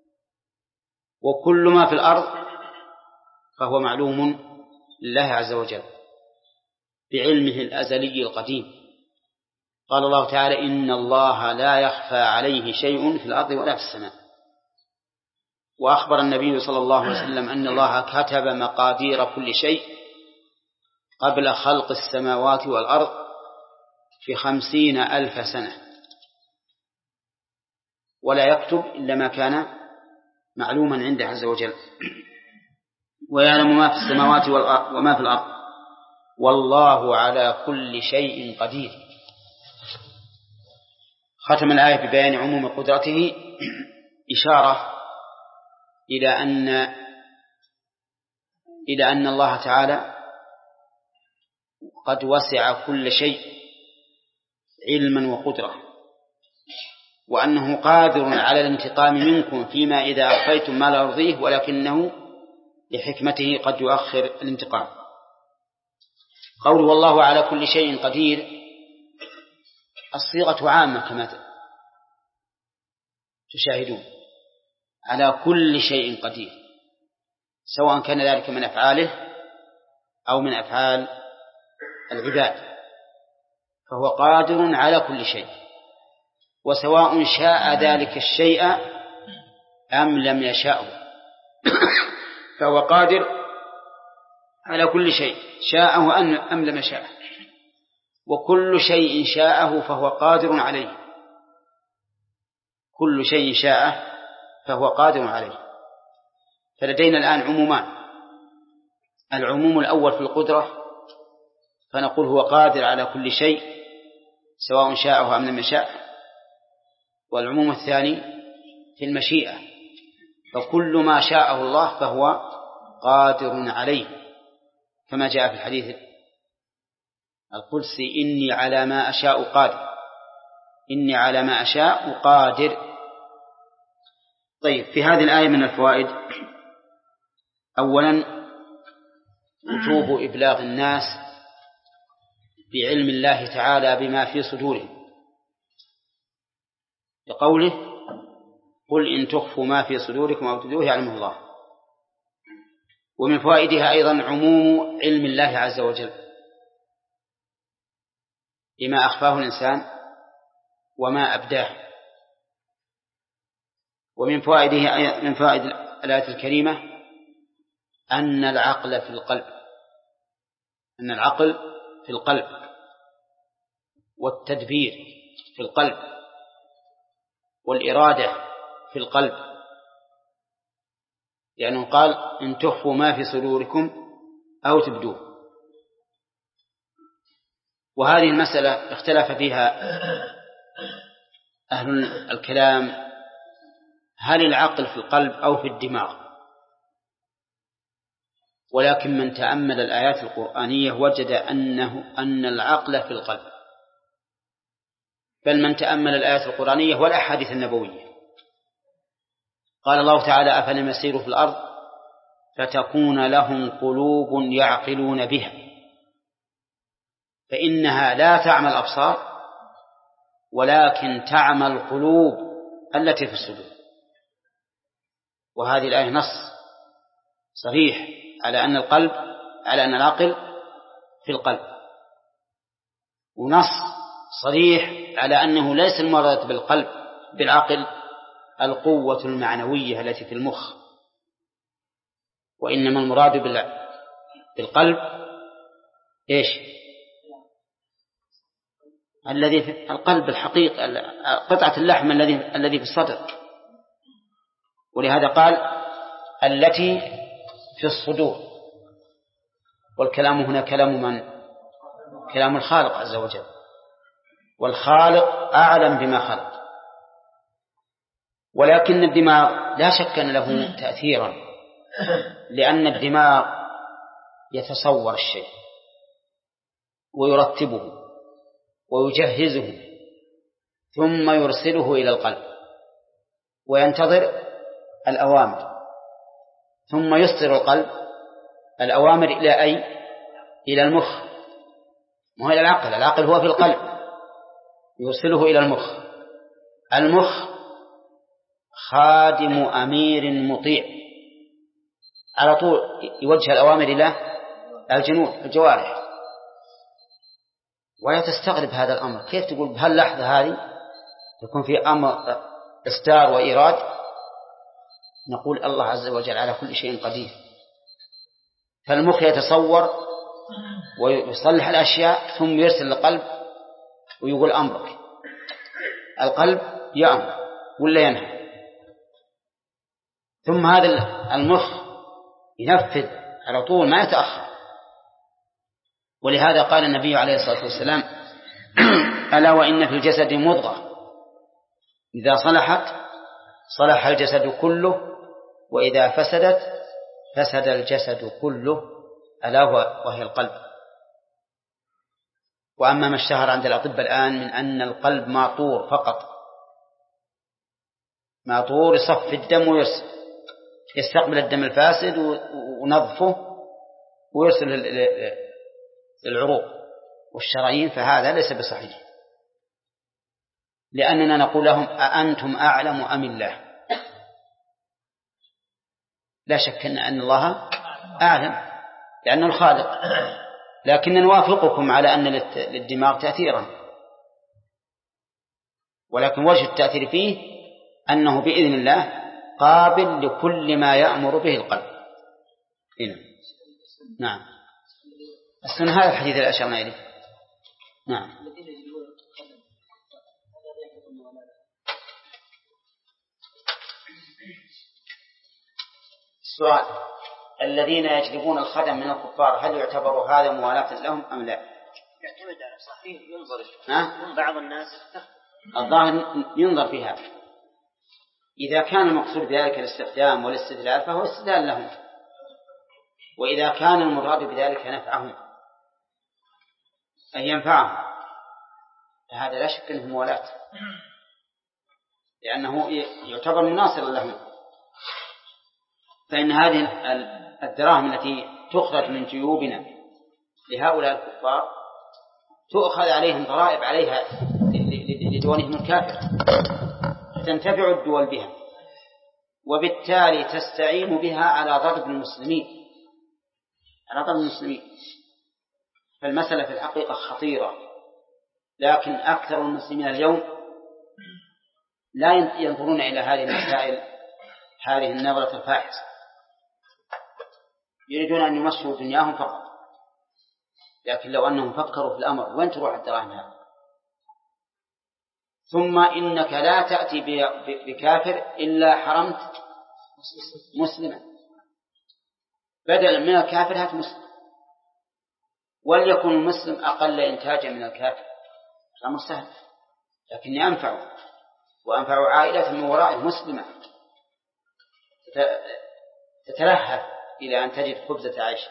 وكل ما في الأرض فهو معلوم لله عز وجل بعلمه الأزلي القديم. قال الله تعالى إن الله لا يخفى عليه شيء في الأرض ولا في السماء. وأخبر النبي صلى الله عليه وسلم أن الله كتب مقادير كل شيء قبل خلق السماوات والأرض في خمسين ألف سنة، ولا يكتب إلا ما كان معلوما عنده عز وجل. ويعلم ما في السماوات وما في الأرض والله على كل شيء قدير. ختم الآية ببيان عموم قدرته، إشارة إلى أن إلى أن الله تعالى قد وسع كل شيء علما وقدرة، وأنه قادر على الانتقام منكم فيما إذا أخفيتم ما لا يرضيه، ولكنه لحكمته قد يؤخر الانتقام. قوله والله على كل شيء قدير، الصيغة عامة كما تشاهدون، على كل شيء قدير، سواء كان ذلك من أفعاله أو من أفعال العباد، فهو قادر على كل شيء، وسواء شاء ذلك الشيء أم لم يشاءه فهو قادر على كل شيء شاءه أم لم يشاءه، وكل شيء شاءه فهو قادر عليه، كل شيء شاءه فهو قادر عليه. فلدينا الآن عمومان، العموم الأول في القدرة فنقول هو قادر على كل شيء سواء شاءه أم لم يشاء، والعموم الثاني في المشيئة، فكل ما شاءه الله فهو قادر عليه، كما جاء في الحديث القدسي إني على ما أشاء قادر، إني على ما أشاء قادر. طيب، في هذه الآية من الفوائد: أولا وجوب إبلاغ الناس بعلم الله تعالى بما في صدورهم، بقوله قل إن تخفوا ما في صدوركم أو تبدوه يعلمه الله. ومن فوائدها أيضا عموم علم الله عز وجل بما أخفاه الإنسان وما أبداه. ومن فوائدها من فوائد الآية الكريمة أن العقل في القلب، أن العقل في القلب، والتدبير في القلب، والإرادة في القلب، لأنه قال إن تخفوا ما في صدوركم أو تبدوه. وهذه المسألة اختلف فيها أهل الكلام، هل العقل في القلب أو في الدماغ؟ ولكن من تأمل الآيات القرآنية وجد أنه أن العقل في القلب، بل من تأمل الآيات القرآنية والأحاديث النبوية. قال الله تعالى أفلم يسيروا في الأرض فتكون لهم قلوب يعقلون بها فإنها لا تعمى الأبصار ولكن تعمى القلوب التي في الصدور. وهذه الآية نص صريح على أن القلب على أن العقل في القلب، ونص صريح على أنه ليس المراد بالقلب بالعقل القوة المعنوية التي في المخ، وإنما المراد بالقلب إيش؟ الذي في القلب الحقيقي، قطعة اللحم الذي الذي في الصدر. ولهذا قال التي في الصدور، والكلام هنا كلام من؟ كلام الخالق عز وجل، والخالق أعلم بما خلق. ولكن الدماغ لا شك أن له تأثيرا، لأن الدماغ يتصور الشيء ويرتبه ويجهزه ثم يرسله إلى القلب وينتظر الأوامر، ثم يصدر القلب الأوامر إلى أي؟ إلى المخ، ما إلى العقل. العقل هو في القلب، يرسله إلى المخ. المخ خادم أمير مطيع، على طول يوجه الأوامر إلى الجنود الجوارح. ولا تستغرب هذا الأمر، كيف تقول بهاللحظة هذه يكون في أمر إصدار وإيراد؟ نقول الله عز وجل على كل شيء قدير. فالمخ يتصور ويصلح الأشياء ثم يرسل القلب ويقول أمرك. القلب يأمر ولا ينهى، ثم هذا المخ ينفذ على طول ما يتأخر. ولهذا قال النبي عليه الصلاة والسلام ألا وإن في الجسد مضغة إذا صلحت صلح الجسد كله وإذا فسدت فسد الجسد كله ألا وهي القلب. وأما ما اشتهر عند الأطباء الآن من أن القلب معطور فقط، معطور يصفي الدم ويرسل، يستقبل الدم الفاسد ونظفه ويرسل للعروق والشرايين، فهذا ليس بصحيح. لأننا نقول لهم أأنتم أعلم أم الله؟ لا شك أن الله أعلم لأنه الخالق، لكن نوافقكم على أن للدماغ تأثيرا، ولكن وجه التأثير فيه أنه بإذن الله قابل لكل ما يأمر به القلب. هنا. نعم السنة هذا الحديث اللي أشرنا إليه. نعم السؤال الذين يجلبون الخدم من الكفار هل يعتبر هذا موالاة لهم أم لا؟ يعتمد على صحيح ينظر من بعض الناس الظاهر ينظر في هذا. إذا كان المقصود بذلك الاستخدام والاستدلال فهو استدلال لهم، وإذا كان المراد بذلك نفعهم أن ينفعهم فهذا لا شك أنه موالاة، لأنه يعتبر مناصرا لهم. فإن هذه الدراهم التي تخرج من جيوبنا لهؤلاء الكفار تؤخذ عليهم ضرائب عليها لدولهم الكافرة فتنتفع الدول بها، وبالتالي تستعين بها على ضرب المسلمين على ضرب المسلمين. فالمسألة في الحقيقة خطيرة، لكن أكثر المسلمين اليوم لا ينظرون إلى هذه المسائل هذه النظرة الفاحصة، يريدون أن يمشوا دنياهم فقط. لكن لو أنهم فكروا في الأمر وين تروح الدراهم هذه؟ ثم إنك لا تأتي بكافر إلا حرمت مسلما، بدلا من الكافر هات مسلم، وليكن المسلم أقل إنتاجا من الكافر، الأمر سهل. لكني أنفع وأنفع عائلة من ورائه مسلمة تتلهف إلى أن تجد خبزة عيش.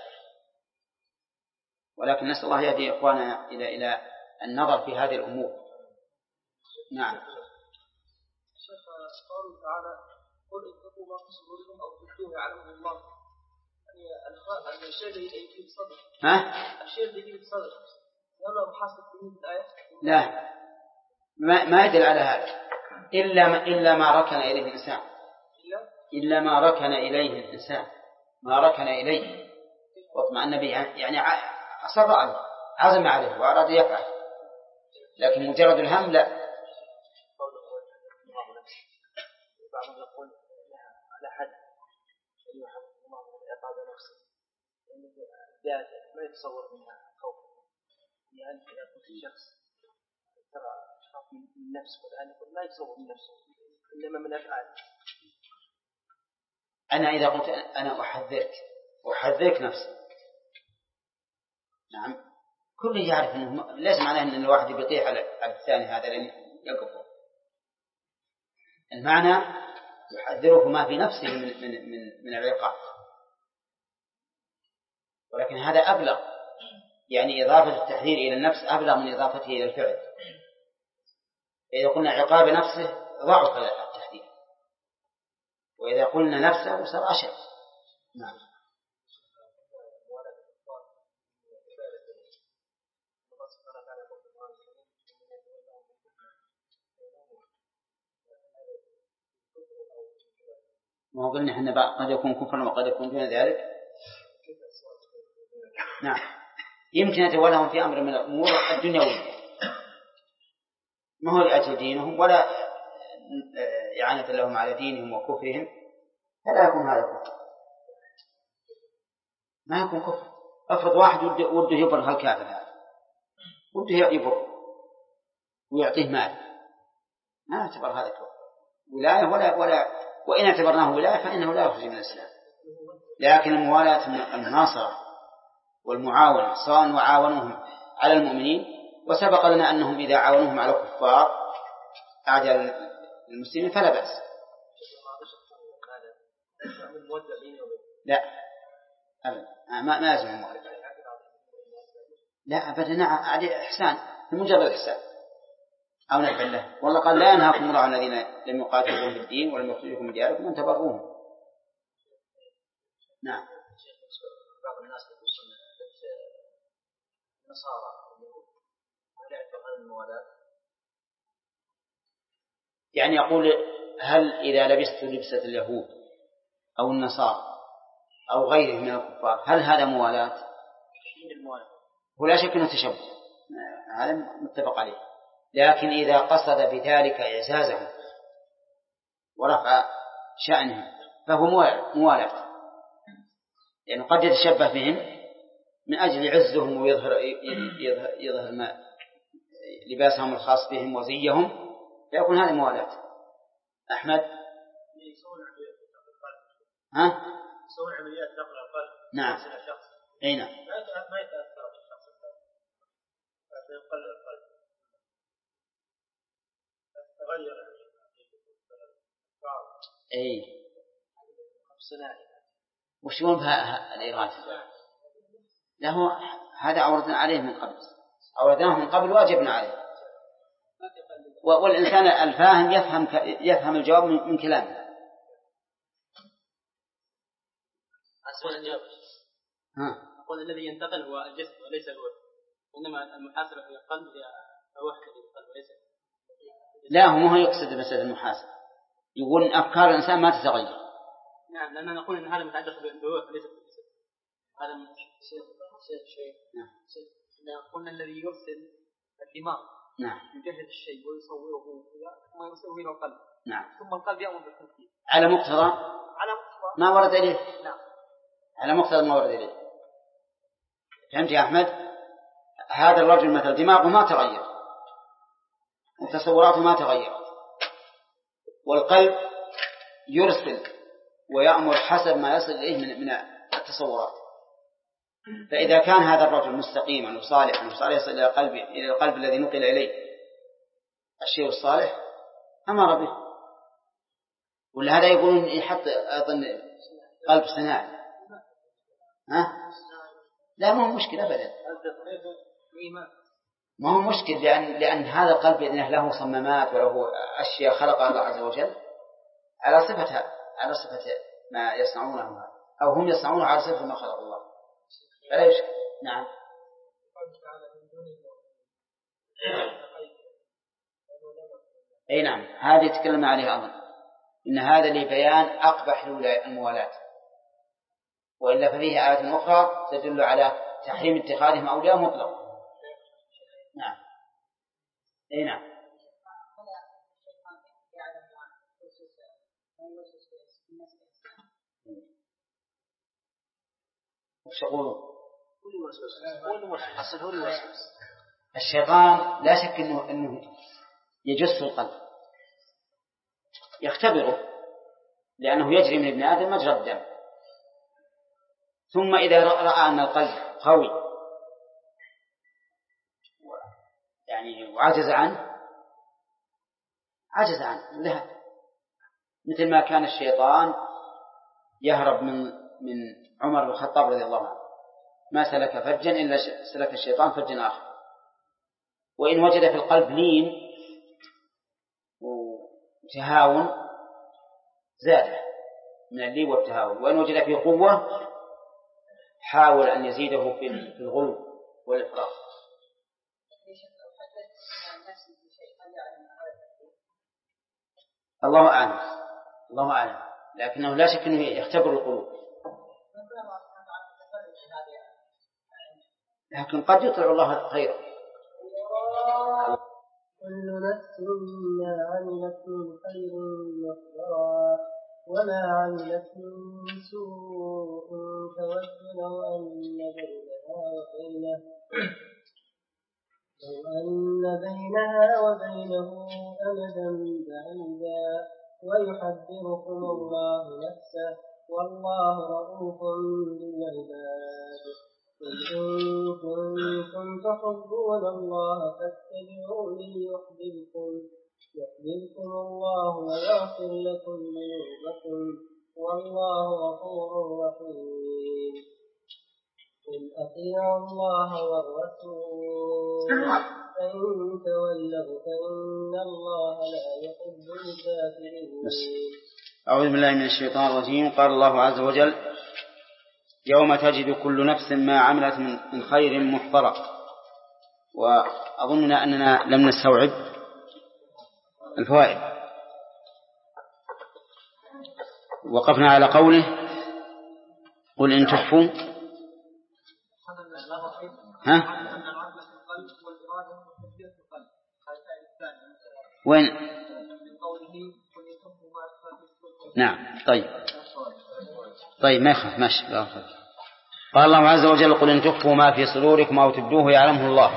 ولكن نسأل الله يهدي إخواننا إلى إلى النظر في هذه الأمور. نعم. شيخ قوله تعالى قل اتقوا ما في صدوركم أو تخفوه يعلمه الله، يعني الشيء الذي يجي بالصدر، ها؟ الشيء الذي يجي بالصدر يلا محاسب فيه الآية؟ لا، ما ما يدل على هذا إلا ما إلا ما ركن إليه الإنسان، إلا ما ركن إليه الإنسان، ما ركن إليه واطمأن به، يعني أصر عليه، عزم عليه وأراد يفعل، لكن مجرد الهم لا. بعضهم يقول على حد يحب الله من إعطاء نفسه، لأن ذاته ما يتصور منها خوف، يعني إذا كنت شخص ترى خاف من نفسه والآن يقول لا يتصور من نفسه إنما من أفعال. أنا إذا قلت أنا أحذرك أحذرك نفسك، نعم، كل يعرف أنه ليس معناه أن الواحد بيطيح على الثاني هذا لأن يقف. المعنى يحذره ما في نفسه من من من, من العقاب، ولكن هذا أبلغ، يعني إضافة التحذير إلى النفس أبلغ من إضافته إلى الفعل. إذا قلنا عقاب نفسه ضعف التحذير، وإذا قلنا نفسه صار أشد. نعم. ما قلنا إحنا قد يكون كفرا وقد يكون دون ذلك. نعم، يمكن يتولهم في أمر من الأمور الدنيوية، ما هو لأجل دينهم ولا إعانة لهم على دينهم وكفرهم، فلا يكون هذا كفر، ما يكون كفر. أفرض واحد وده يبر هالكافر هذا، وده يبر ويعطيه مال، ما نعتبر هذا كفر ولاية ولا ولا وإن اعتبرناه ولاية فإنه لا يخرج من الإسلام. لكن الموالاة المناصرة والمعاونة سواء وعاونوهم على المؤمنين، وسبق لنا أنهم إذا عاونوهم على الكفار أعداء المسلمين فلا بأس. لا أبدا، ما ما يزعم المؤلف، لا أبدا، عادي إحسان، مجرد إحسان أو نفع له. والله قال لا ينهاكم الله عن الذين لم يقاتلوكم في الدين ولم يخرجوكم من دياركم أن تبروهم. نعم. بعض الناس يقولون النصارى واليهود هل يعتقدون الموالاة؟ يعني يقول هل إذا لبست لبسة اليهود أو النصارى أو غيرهم من الكفار هل هذا موالاة؟ ولا شك أنه تشبه، هذا متفق عليه. لكن إذا قصد بذلك إعزازهم ورفع شأنهم فهو موالاة، لأنه قد يتشبه بهم من أجل عزهم ويظهر يظهر, يظهر ما لباسهم الخاص بهم وزيهم، فيكون هذا موالاة. أحمد ها؟ يسوون عمليات نقل القلب. نعم. أي نعم. ما يتأثر بالشخص الثاني، يقلل القلب. تغير أي. وش يقول بها الإيراد؟ له هذا عورتنا عليه من قبل، عورتناه من قبل واجبنا عليه. والإنسان الفاهم يفهم يفهم الجواب من كلامه. أسفل الجواب. ها. أقول الذي ينتقل هو الجسد وليس الروح، إنما المحاسبة في القلب هي روح في القلب وليس. لا، هو ما هو يقصد مسألة المحاسبة، يقول إن أفكار الإنسان ما تتغير. نعم، لأننا نقول إن هذا متعلق بالروح وليس بالجسد. هذا شيء شيء شيء. نعم. إذا قلنا الذي يرسل الدماغ. نعم. يجهز الشيء ويصوره ثم يرسله إلى القلب. نعم. ثم القلب يأمر بالتنفيذ. على مقتضى. على مقتضى. ما ورد إليه. نعم. على مقتضى ما ورد إليه. فهمت يا أحمد؟ هذا الرجل مثلا دماغه ما تغير وتصوراته ما تغير، والقلب يرسل ويأمر حسب ما يصل إليه من من التصورات. فإذا كان هذا الرجل مستقيما وصالحا وصار يصل إلى القلب إلى القلب الذي نقل إليه الشيء الصالح أمر به. ولهذا يقولون يحط أظن قلب صناعي. ها؟ لا ما هو مشكلة أبدا، ما هو مشكل، لأن لأن هذا القلب بإذنه له صمامات وله أشياء خلقها الله عز وجل على صفتها على صفة ما يصنعونه أو هم يصنعونه على صفة ما خلق الله، فلا يشكل. نعم. أي نعم، هذه يتكلم عليها أظن إن هذا لبيان أقبح الموالاة، وإلا ففيه آيات أخرى تدل على تحريم اتخاذهم أولياء مطلق. نعم. أي نعم. وش يقولون؟ الشيطان لا شك إنه إنه يجس القلب، يختبره، لأنه يجري من ابن آدم مجرى الدم، ثم إذا رأى أن القلب قوي يعني وعجز عنه عجز عنه ذهب، مثل ما كان الشيطان يهرب من من عمر بن الخطاب رضي الله عنه، ما سلك فجا إلا سلك الشيطان فجا آخر. وإن وجد في القلب لين وتهاون زاده من اللين والتهاون، وإن وجد فيه قوة حاول أن يزيده في الغلو والإفراط. الله أعلم الله أعلم لكنه لا شك أنه يختبر القلوب، لكن قد يطلع الله خيرا. كل نفس ما عملت من خير محضرا وما عملت من سوء تود لو أن بينها وبينه لو أن بينها وبينه أمدا بعيدا ويحذركم الله نفسه والله رؤوف بالعباد. قل إن كنتم تحبون الله فاتبعوني يحببكم يحببكم الله ويغفر لكم ذنوبكم والله غفور رحيم. قل أطيعوا الله والرسول فإن تولوا فإن الله لا يحب الكافرين. أعوذ بالله من الشيطان الرجيم. قال الله عز وجل: يوم تجد كل نفس ما عملت من خير محضرا. وأظننا أننا لم نستوعب الفوائد، وقفنا على قوله: قل إن تخفوا ها وين نعم طيب طيب ما يخاف ماشي. قال الله عز وجل: قل إن تخفوا ما في صدوركم أو تبدوه يعلمه الله.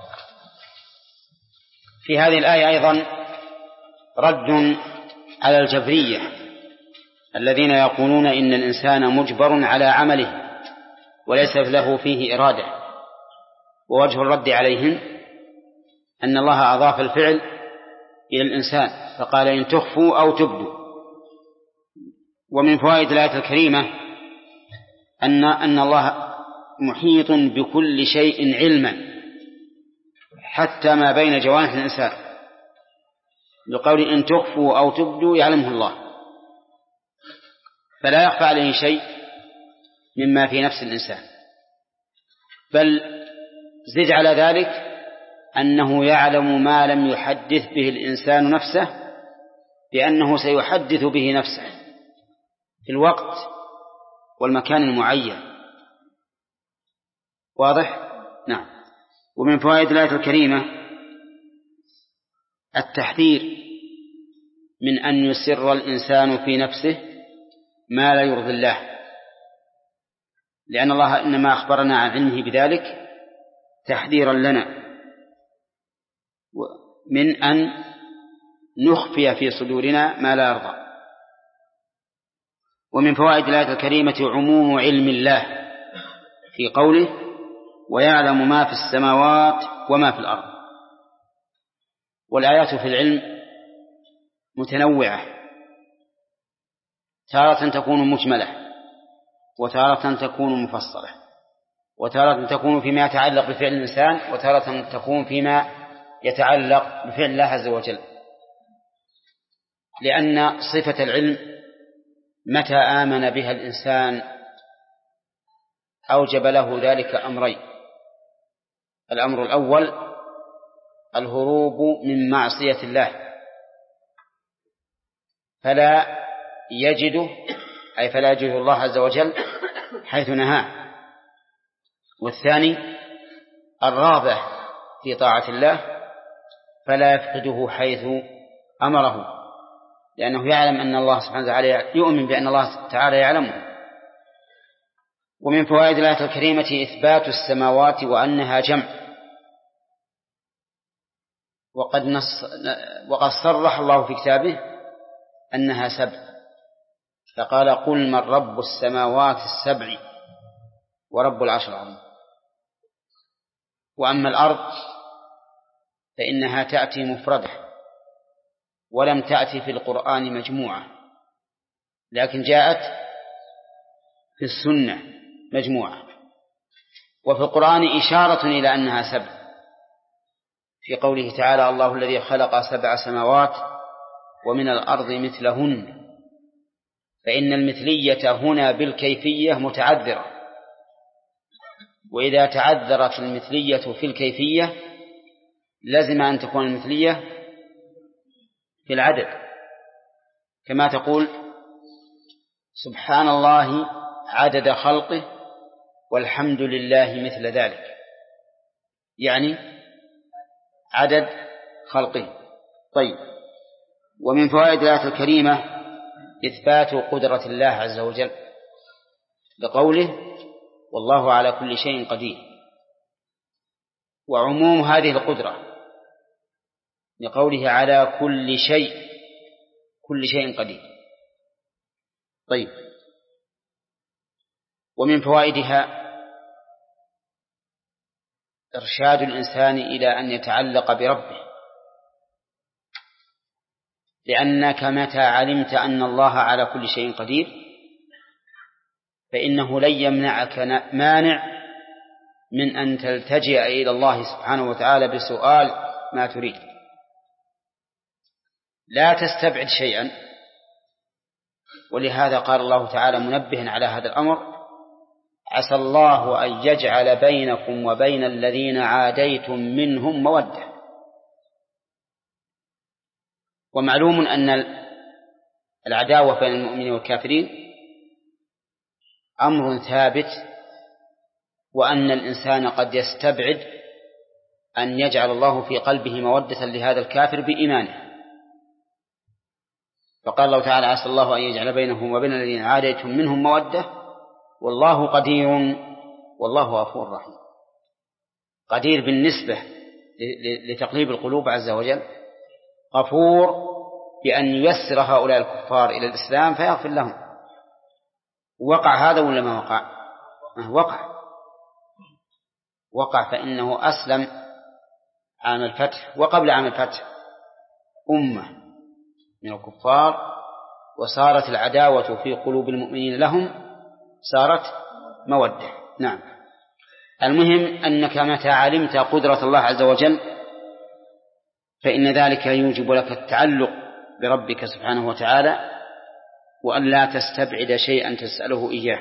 في هذه الآية أيضا رد على الجبرية الذين يقولون إن الإنسان مجبر على عمله وليس له فيه إرادة. ووجه الرد عليهم أن الله أضاف الفعل إلى الإنسان فقال: إن تخفوا أو تبدوا. ومن فوائد الآية الكريمة أن أن الله محيط بكل شيء علما حتى ما بين جوانح الإنسان، لقول إن تخفوا أو تبدوا يعلمه الله، فلا يخفى عليه شيء مما في نفس الإنسان. بل زد على ذلك أنه يعلم ما لم يحدث به الإنسان نفسه بأنه سيحدث به نفسه في الوقت والمكان المعين. واضح؟ نعم. ومن فوائد الآية الكريمة التحذير من أن يسر الإنسان في نفسه ما لا يرضي الله، لأن الله إنما أخبرنا عن علمه بذلك تحذيرا لنا من أن نخفي في صدورنا ما لا يرضى. ومن فوائد الآية الكريمة عموم علم الله في قوله ويعلم ما في السماوات وما في الأرض. والآيات في العلم متنوعة، تارة تكون مجملة، وتارة تكون مفصلة، وتارة تكون فيما يتعلق بفعل الإنسان، وتارة تكون فيما يتعلق بفعل الله عز وجل. لأن صفة العلم متى آمن بها الإنسان أوجب له ذلك أمرين: الأمر الأول الهروب من معصية الله فلا يجده، أي فلا يجده الله عز وجل حيث نهاه. والثاني الرغبة في طاعة الله فلا يفقده حيث أمره، لأنه يعلم أن الله سبحانه وتعالى يؤمن بأن الله تعالى يعلمه. ومن فوائد الآية الكريمة إثبات السماوات وأنها جمع، وقد, نص وقد صرح الله في كتابه أنها سبع، فقال قل من رب السماوات السبع ورب العرش العظيم. وأما الأرض فإنها تأتي مفردة ولم تأتي في القرآن مجموعة، لكن جاءت في السنة مجموعة. وفي القرآن إشارة إلى أنها سبع في قوله تعالى الله الذي خلق سبع سماوات ومن الأرض مثلهن، فإن المثلية هنا بالكيفية متعذرة، وإذا تعذرت المثلية في الكيفية لازم أن تكون المثلية في العدد، كما تقول سبحان الله عدد خلقه والحمد لله مثل ذلك، يعني عدد خلقه. طيب، ومن فوائد الآية الكريمة إثبات قدرة الله عز وجل بقوله والله على كل شيء قدير، وعموم هذه القدرة لقوله على كل شيء، كل شيء قدير. طيب، ومن فوائدها إرشاد الإنسان إلى أن يتعلق بربه، لأنك متى علمت أن الله على كل شيء قدير فإنه لن يمنعك مانع من أن تلتجئ إلى الله سبحانه وتعالى بسؤال ما تريد. لا تستبعد شيئا، ولهذا قال الله تعالى منبها على هذا الأمر عسى الله أن يجعل بينكم وبين الذين عاديتم منهم مودة. ومعلوم أن العداوة بين المؤمنين والكافرين أمر ثابت، وأن الإنسان قد يستبعد أن يجعل الله في قلبه مودة لهذا الكافر بإيمانه. فقال الله تعالى عسى الله أن يجعل بينهم وبين الذين عاديتم منهم مودة والله قدير والله غفور رحيم. قدير بالنسبة لتقليب القلوب عز وجل، غفور بأن ييسر هؤلاء الكفار إلى الإسلام فيغفر لهم. وقع هذا ولا ما وقع؟ وقع وقع فإنه أسلم عام الفتح وقبل عام الفتح أمة من الكفار، وصارت العداوة في قلوب المؤمنين لهم صارت مودة. نعم. المهم أنك متى علمت قدرة الله عز وجل فإن ذلك يوجب لك التعلق بربك سبحانه وتعالى، وأن لا تستبعد شيئا تسأله إياه.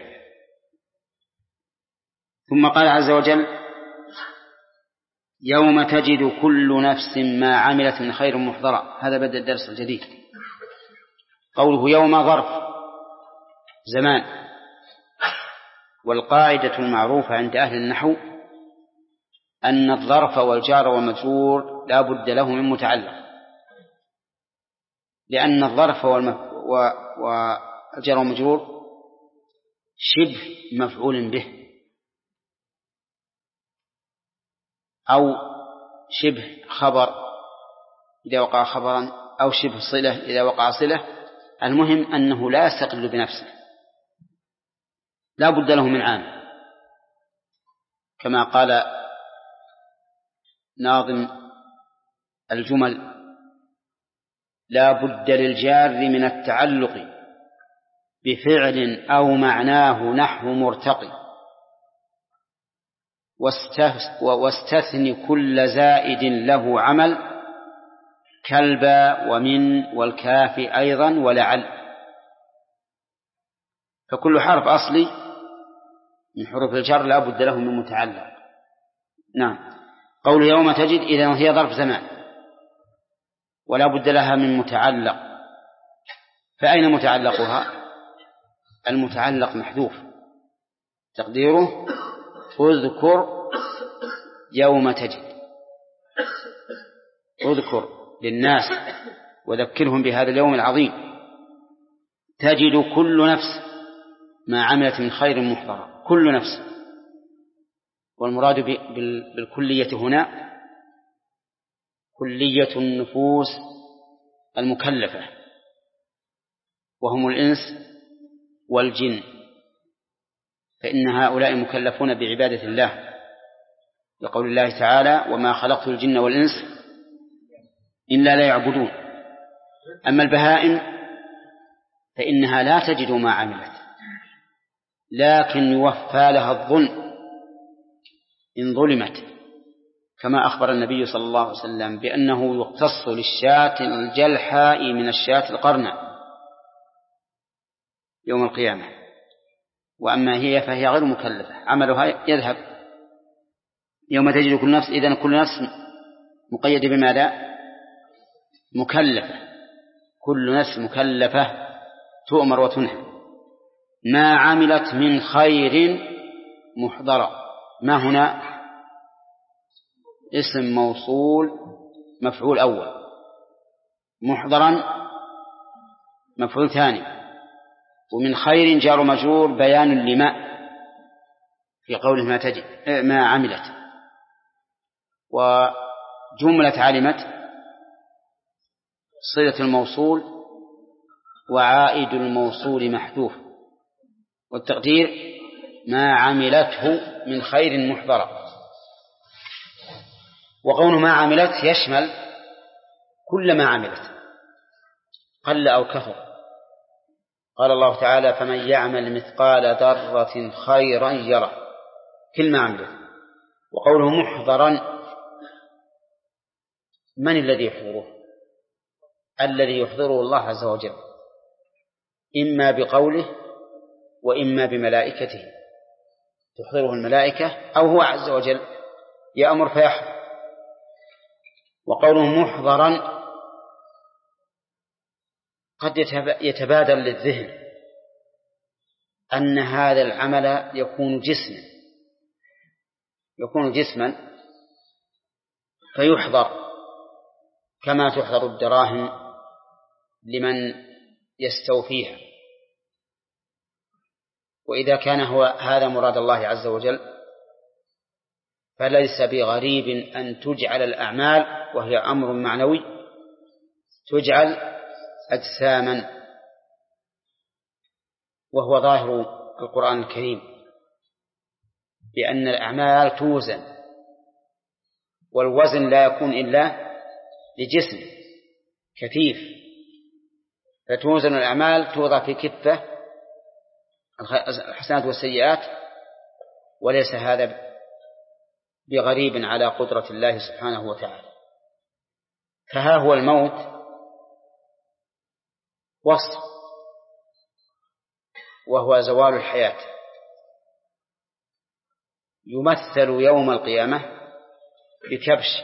ثم قال عز وجل يوم تجد كل نفس ما عملت من خير محضرا. هذا بدأ الدرس الجديد. قوله يوم ظرف زمان، والقاعدة المعروفة عند أهل النحو أن الظرف والجار والمجرور لا بد له من متعلق، لأن الظرف والجار والمجرور شبه مفعول به، أو شبه خبر إذا وقع خبرا أو شبه صلة إذا وقع صلة، المهم أنه لا يستقل بنفسه، لا بد له من عامل، كما قال ناظم الجمل: لا بد للجار من التعلق بفعل أو معناه نحو مرتقي، واستثني كل زائد له عمل كالبا ومن والكاف أيضا ولعل. فكل حرف أصلي من حروف الجر لا بد له من متعلق. نعم. قول يوم تجد إذن هي ظرف زمان ولا بد لها من متعلق، فأين متعلقها؟ المتعلق محذوف، تقديره اذكر يوم تجد، اذكر للناس وذكرهم بهذا اليوم العظيم. تجد كل نفس ما عملت من خير محضرا، كل نفس، والمراد بالكلية هنا كلية النفوس المكلفة، وهم الإنس والجن، فإن هؤلاء مكلفون بعبادة الله، لقول الله تعالى: وما خلقت الجن والإنس إلا لا يعبدون. أما البهائم فإنها لا تجد ما عملت، لكن يوفى لها الظلم إن ظلمت، كما أخبر النبي صلى الله عليه وسلم بأنه يقتص للشاة الجلحاء من الشاة القرناء يوم القيامة، وأما هي فهي غير مكلفة، عملها يذهب. يوم تجد كل نفس، إذن كل نفس مقيد بماذا؟ مكلفة، كل نفس مكلفة تؤمر وتنهى. ما عملت من خير محضرة، ما هنا اسم موصول مفعول أول، محضرا مفعول ثاني، ومن خير جار مجرور بيان لما في قوله ما تجد ما عملت. وجملة علمت صلة الموصول وعائد الموصول محذوف، والتقدير ما عملته من خير محضرة. وقول ما عملت يشمل كل ما عملت قل أو كثر. قال الله تعالى: فمن يعمل مثقال ذرة خيرا يره، كل ما عملت. وقوله محضرا، من الذي يحضره؟ الذي يحضره الله عز وجل، إما بقوله وإما بملائكته، تحضره الملائكة أو هو عز وجل يأمر فيحضر. وقوله محضرا قد يتبادر للذهن أن هذا العمل يكون جسما يكون جسما فيحضر، كما تحضر الدراهم لمن يستوفيها. وإذا كان هو هذا مراد الله عز وجل فليس بغريب أن تجعل الأعمال، وهي أمر معنوي، تجعل أجساما، وهو ظاهر القرآن الكريم بأن الأعمال توزن، والوزن لا يكون إلا لجسم كثيف، فتوزن الأعمال، توضع في كفة الحسنات والسيئات، وليس هذا بغريب على قدرة الله سبحانه وتعالى. فها هو الموت وصف، وهو زوال الحياة، يمثل يوم القيامة بكبش،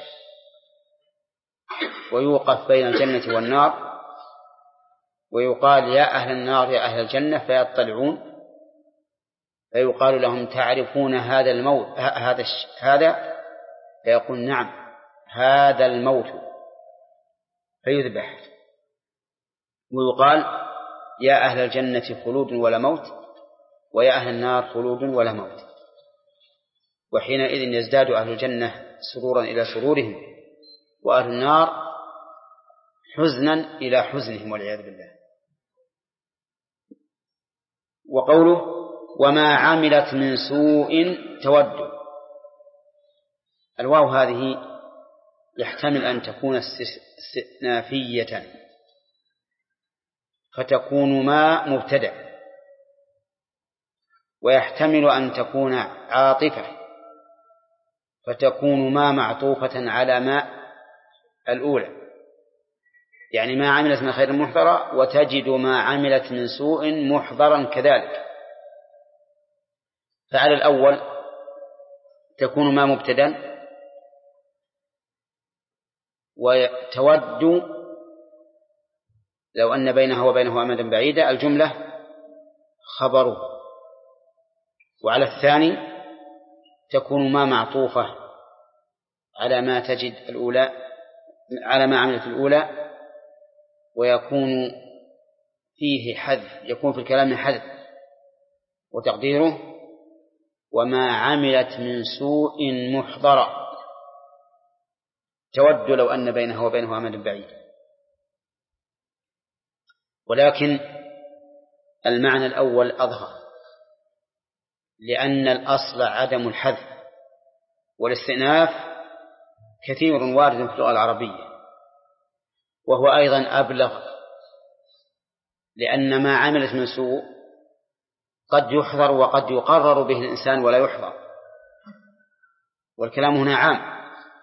ويوقف بين الجنة والنار، ويقال: يا أهل النار يا أهل الجنة، فيطلعون، فيقال لهم: تعرفون هذا الموت هذا هذا فيقول: نعم هذا الموت، فيذبح. ويقال: يا أهل الجنة خلود ولا موت، ويا أهل النار خلود ولا موت. وحينئذ يزداد أهل الجنة سرورا إلى سرورهم وأهل النار حزنا إلى حزنهم والعياذ بالله. وقوله وما عملت من سوء تود، الواو هذه يحتمل أن تكون استئنافية فتكون ما مبتدأ، ويحتمل أن تكون عاطفة فتكون ما معطوفة على ما الأولى، يعني ما عملت من خير محضرة وتجد ما عملت من سوء محضرا كذلك. فعلى الأول تكون ما مبتدأ، وتود لو أن بينها وبينه أمدا بعيدا الجملة خبره. وعلى الثاني تكون ما معطوفة على ما تجد الأولى على ما عملت الأولى، ويكون فيه حذف، يكون في الكلام حذف، وتقديره وما عملت من سوء محضرا تود لو أن بينها وبينه أمد بعيد. ولكن المعنى الأول أظهر، لأن الأصل عدم الحذف، والاستئناف كثير وارد في اللغة العربية، وهو أيضا أبلغ، لأن ما عملت من سوء قد يحذر وقد يقرر به الإنسان ولا يحذر، والكلام هنا عام،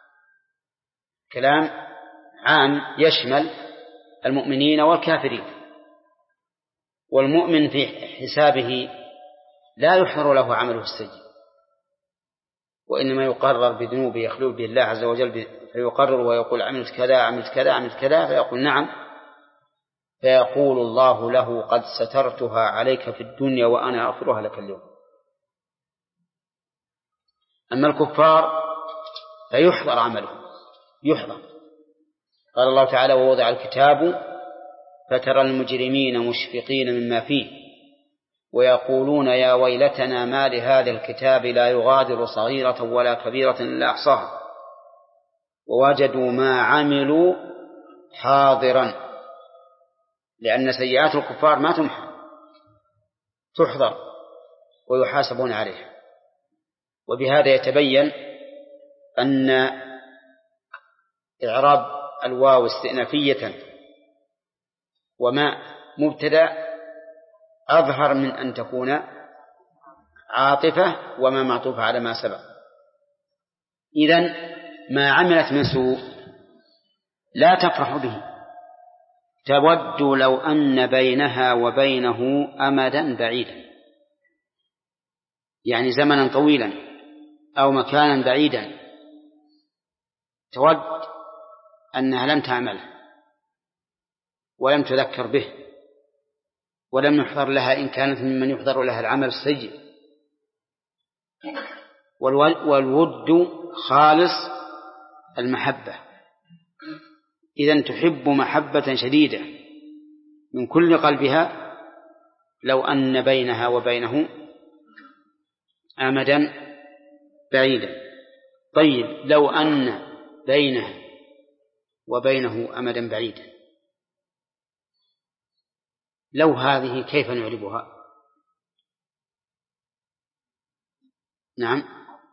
كلام عام يشمل المؤمنين والكافرين. والمؤمن في حسابه لا يحذر له عمله السيء، وإنما يقرر بذنوبه يخلو به الله عز وجل، فيقرر ويقول عملت كذا عملت كذا عملت كذا، فيقول نعم، فيقول الله له قد سترتها عليك في الدنيا وأنا أغفرها لك اليوم. أما الكفار فيحضر عمله، يحضر. قال الله تعالى ووضع الكتاب فترى المجرمين مشفقين مما فيه ويقولون يا ويلتنا ما لهذا الكتاب لا يغادر صغيرة ولا كبيرة إلا أحصاها ووجدوا ما عملوا حاضرا، لأن سيئات الكفار ما تمحى، تحضر ويحاسبون عليها. وبهذا يتبين أن إعراب الواو استئنافية وما مبتدأ أظهر من أن تكون عاطفة وما معطوفة على ما سبق. إذن ما عملت من سوء لا تفرح به، تود لو أن بينها وبينه أمدا بعيدا، يعني زمنا طويلا أو مكانا بعيدا، تود أنها لم تعمله ولم تذكر به ولم يحضر لها إن كانت ممن يحضر لها العمل السيء. والود خالص المحبة، إذن تحب محبة شديدة من كل قلبها لو أن بينها وبينه أمدا بعيدا. طيب لو أن بينها وبينه أمدا بعيدا، لو هذه كيف نعربها؟ نعم،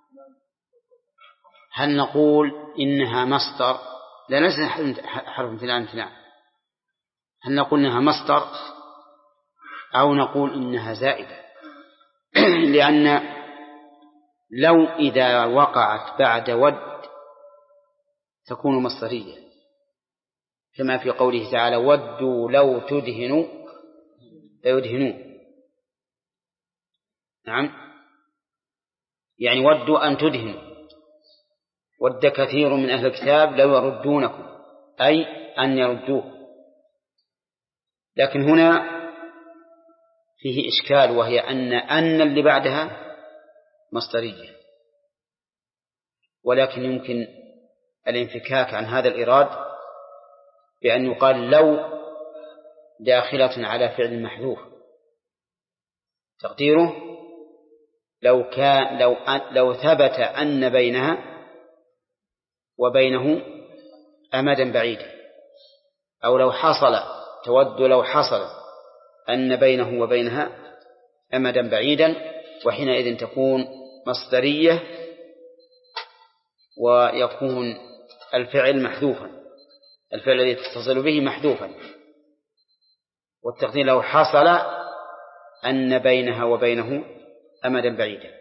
هل نقول إنها مصدر؟ لا، ليس حرف امتناع امتناع. هل نقول إنها مصدر أو نقول إنها زائدة؟ لأن لو إذا وقعت بعد ود تكون مصدرية، كما في قوله تعالى ودوا لو تدهنوا ليدهنون. نعم، يعني ودوا أن تدهنوا، ود كثير من أهل الكتاب لو يردونكم، أي أن يردوه. لكن هنا فيه إشكال، وهي أن أن اللي بعدها مصدرية، ولكن يمكن الانفكاك عن هذا الإراد بأن يقال لو داخلة على فعل محذوف، تقديره لو كان لو لو ثبت أن بينها وبينه أمدا بعيدا، أو لو حصل تود لو حصل أن بينه وبينها أمدا بعيدا، وحينئذ تكون مصدرية ويكون الفعل محذوفا، الفعل الذي تتصل به محذوفا، والتقدير لو حصل أن بينها وبينه أمدا بعيدا،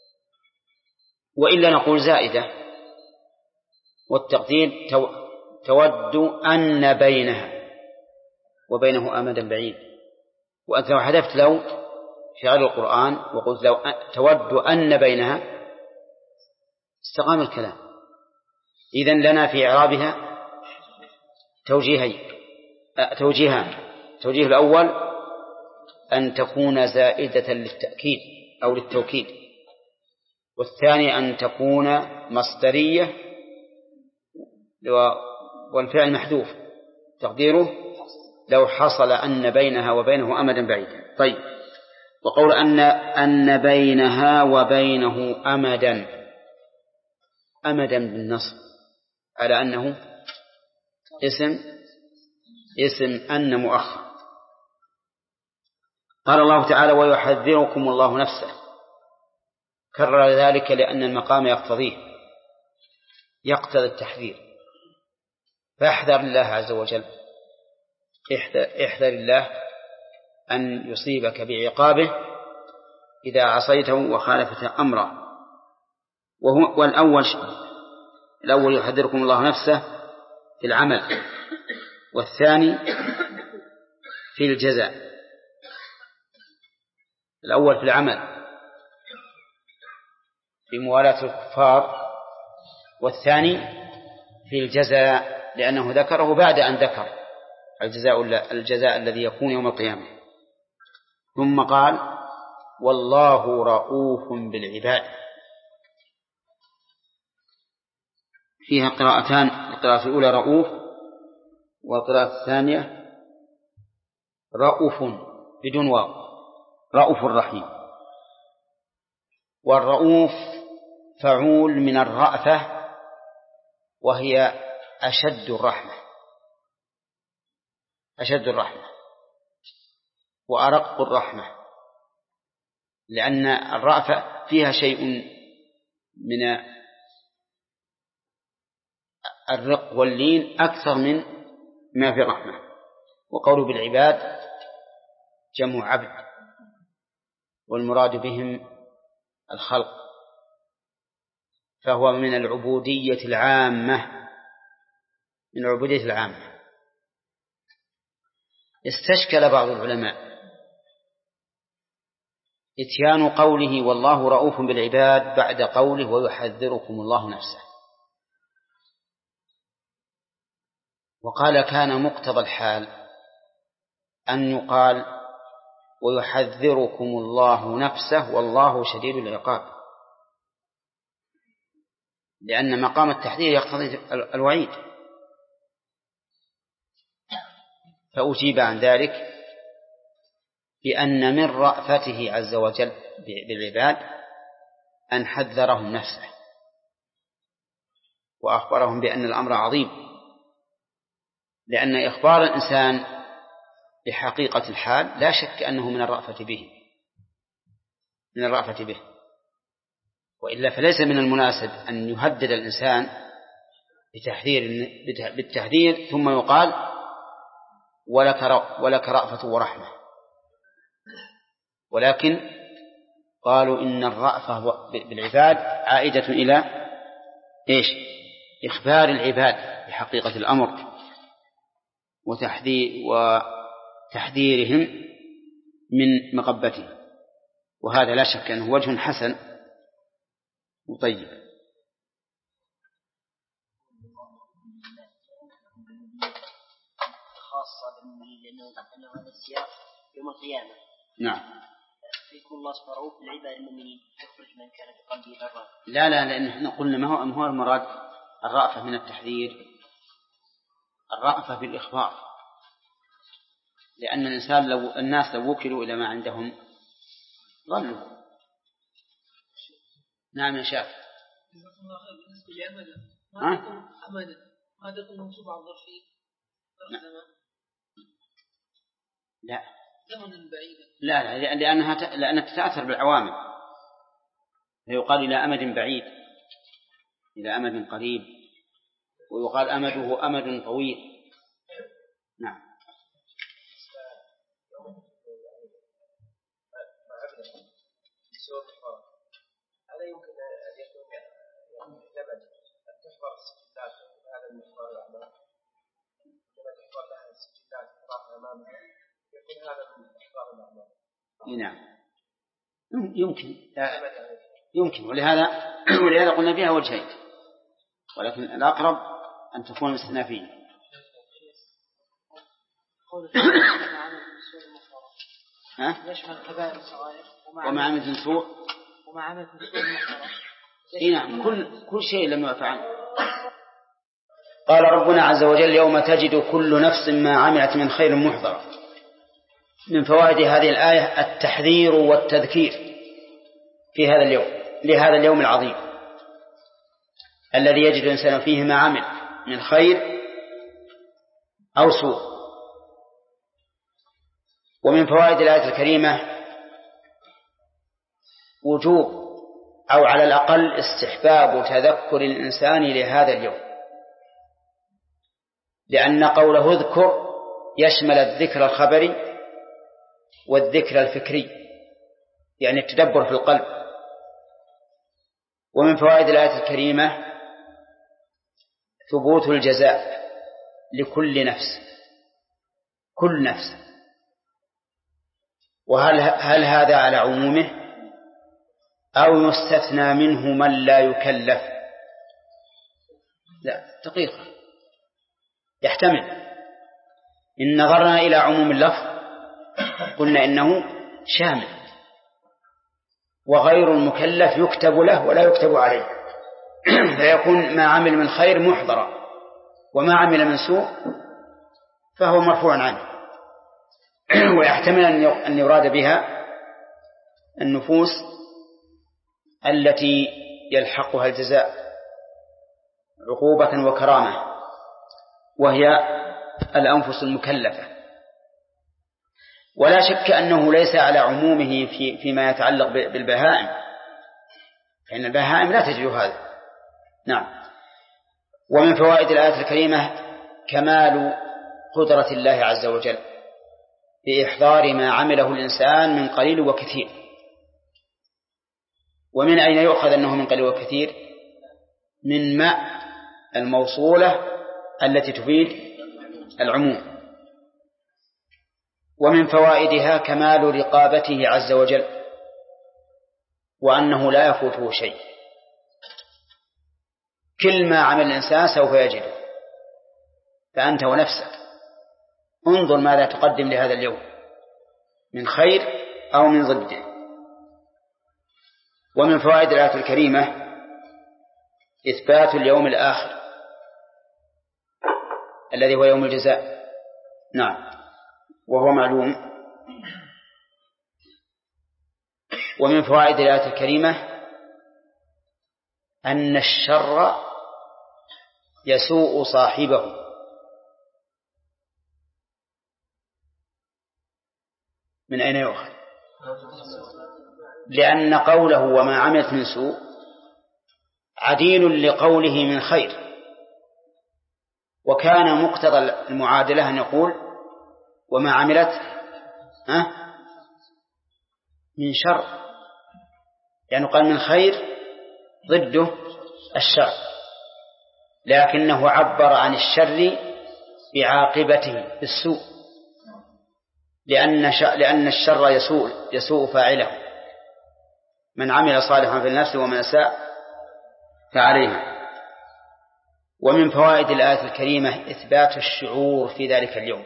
وإلا نقول زائدة، والتقدير تود أن بينها وبينه أمدا بعيد. وأنت لو حذفت لو في غير القرآن وقلت لو تود أن بينها استقام الكلام. إذن لنا في إعرابها توجيهين توجيهان توجيه الأول أن تكون زائدة للتأكيد أو للتوكيد، والثاني أن تكون مصدرية والفعل محذوف تقديره لو حصل أن بينها وبينه أمدا بعيدا. طيب، وقول أن أن بينها وبينه أمدا أمدا بالنصب على أنه اسم اسم أن مؤخر. قال الله تعالى ويحذركم الله نفسه، كرر ذلك لأن المقام يقتضيه يقتضي التحذير، فاحذر الله عز وجل، احذر الله أن يصيبك بعقابه إذا عصيته وخالفت أمره. وهو والأول الأول يحذركم الله نفسه في العمل، والثاني في الجزاء. الأول في العمل في موالاة الكفار، والثاني في الجزاء لأنه ذكره بعد أن ذكر الجزاء الجزاء الذي يكون يوم القيامة. ثم قال والله رؤوف بالعباد. فيها قراءتان، القراءة الأولى رؤوف، والقراءة الثانية رؤوف بدون واو، رؤوف الرحيم. والرؤوف فعول من الرأفة، وهي أشد الرحمة أشد الرحمة وأرق الرحمة، لأن الرأفة فيها شيء من الرق واللين أكثر من ما في الرحمة. وقول بالعباد جمع عبد، والمراد بهم الخلق، فهو من العبودية العامة من العبودية العامة. استشكل بعض العلماء إتيان قوله والله رؤوف بالعباد بعد قوله ويحذركم الله نفسه، وقال كان مقتضى الحال أن يقال ويحذركم الله نفسه والله شديد العقاب، لأن مقام التحذير يقتضي الوعيد. فأجيب عن ذلك بأن من رأفته عز وجل بالعباد أن حذرهم نفسه وأخبرهم بأن الأمر عظيم، لأن إخبار الإنسان بحقيقة الحال لا شك أنه من الرأفة به من الرأفة به وإلا فليس من المناسب أن يهدد الإنسان بتحذير بالتحذير ثم يقال ولك ولك رأفة ورحمة، ولكن قالوا إن الرأفة بالعباد عائدة إلى إيش؟ إخبار العباد بحقيقة الأمر وتحذير وتحذيرهم من مغبته، وهذا لا شك أنه وجه حسن وطيب. خاصة لأنه هذا السياق يوم القيامة. نعم. فيكون الله سبحانه رؤوف بالعباد المؤمنين يخرج من كان في قلبه ذرة. لا لا لأن احنا قلنا ما هو ما هو المراد الرأفة من التحذير، الرأفة بالإخبار، لأن الإنسان لو الناس لو وكلوا إلى ما عندهم ظلوا. نعم يا شاف. بالنسبة لأمدا ها؟ ما تكون أمدا ما تكون منصوبة على الظرفية ظرف زمان لا زمنا بعيدا لا لا لأنها ت... لأنها تتأثر بالعوامل، فيقال إلى أمد بعيد، إلى أمد قريب، ويقال أمده أمد طويل. نعم. هذا يمكن أن يكون يعتمد أن تحفر السجلات هذا المحور الأعمال كما تحفر لها السجلات أمامها يكون هذا من أحفار الأعمال. نعم يمكن يمكن ولهذا ولهذا قلنا فيها وجهين، ولكن الأقرب أن تكون استئنافية. ها؟ يشمل كبائر الصغائر وما عملت من سوء وما عملت من سوء محترم. نعم كل كل شيء لم يعفى عنه. قال ربنا عز وجل يوم تجد كل نفس ما عملت من خير محضر. من فوائد هذه الآية التحذير والتذكير في هذا اليوم لهذا اليوم العظيم الذي يجد الإنسان فيه ما عمل من خير أو سوء. ومن فوائد الآية الكريمة وجوب أو على الأقل استحباب تذكر الإنسان لهذا اليوم، لأن قوله اذكر يشمل الذكر الخبري والذكر الفكري، يعني التدبر في القلب. ومن فوائد الآية الكريمة ثبوت الجزاء لكل نفس، كل نفس. وهل هل هذا على عمومه أو يستثنى منه من لا يكلف؟ لا دقيقة يحتمل. إن نظرنا إلى عموم اللفظ قلنا إنه شامل، وغير المكلف يكتب له ولا يكتب عليه، فيكون ما عمل من خير محضرا، وما عمل من سوء فهو مرفوع عنه. ويحتمل أن يراد بها النفوس التي يلحقها الجزاء عقوبة وكرامة، وهي الأنفس المكلفة. ولا شك أنه ليس على عمومه في فيما يتعلق بالبهائم، فإن البهائم لا تجد هذا. نعم. ومن فوائد الآية الكريمة كمال قدرة الله عز وجل بإحضار ما عمله الإنسان من قليل وكثير. ومن أين يؤخذ أنه من قليل وكثير؟ من ما الموصولة التي تفيد العموم. ومن فوائدها كمال رقابته عز وجل، وأنه لا يفوته شيء، كل ما عمل الإنسان سوف يجده، فأنت ونفسك انظر ماذا تقدم لهذا اليوم من خير أو من ضده. ومن فوائد الآية الكريمة إثبات اليوم الآخر الذي هو يوم الجزاء. نعم، وهو معلوم. ومن فوائد الآية الكريمة أن الشر يسوء صاحبه، من أين يؤخذ؟ لأن قوله وما عملت من سوء عديل لقوله من خير، وكان مقتضى المعادلة أن يقول وما عملت من شر، يعني قال من خير ضده الشر، لكنه عبر عن الشر بعاقبته بالسوء، لأن لأن الشر يسوء يسوء فاعله، من عمل صالحا فلنفسه ومن أساء فعليها. ومن فوائد الآية الكريمة إثبات الشعور في ذلك اليوم،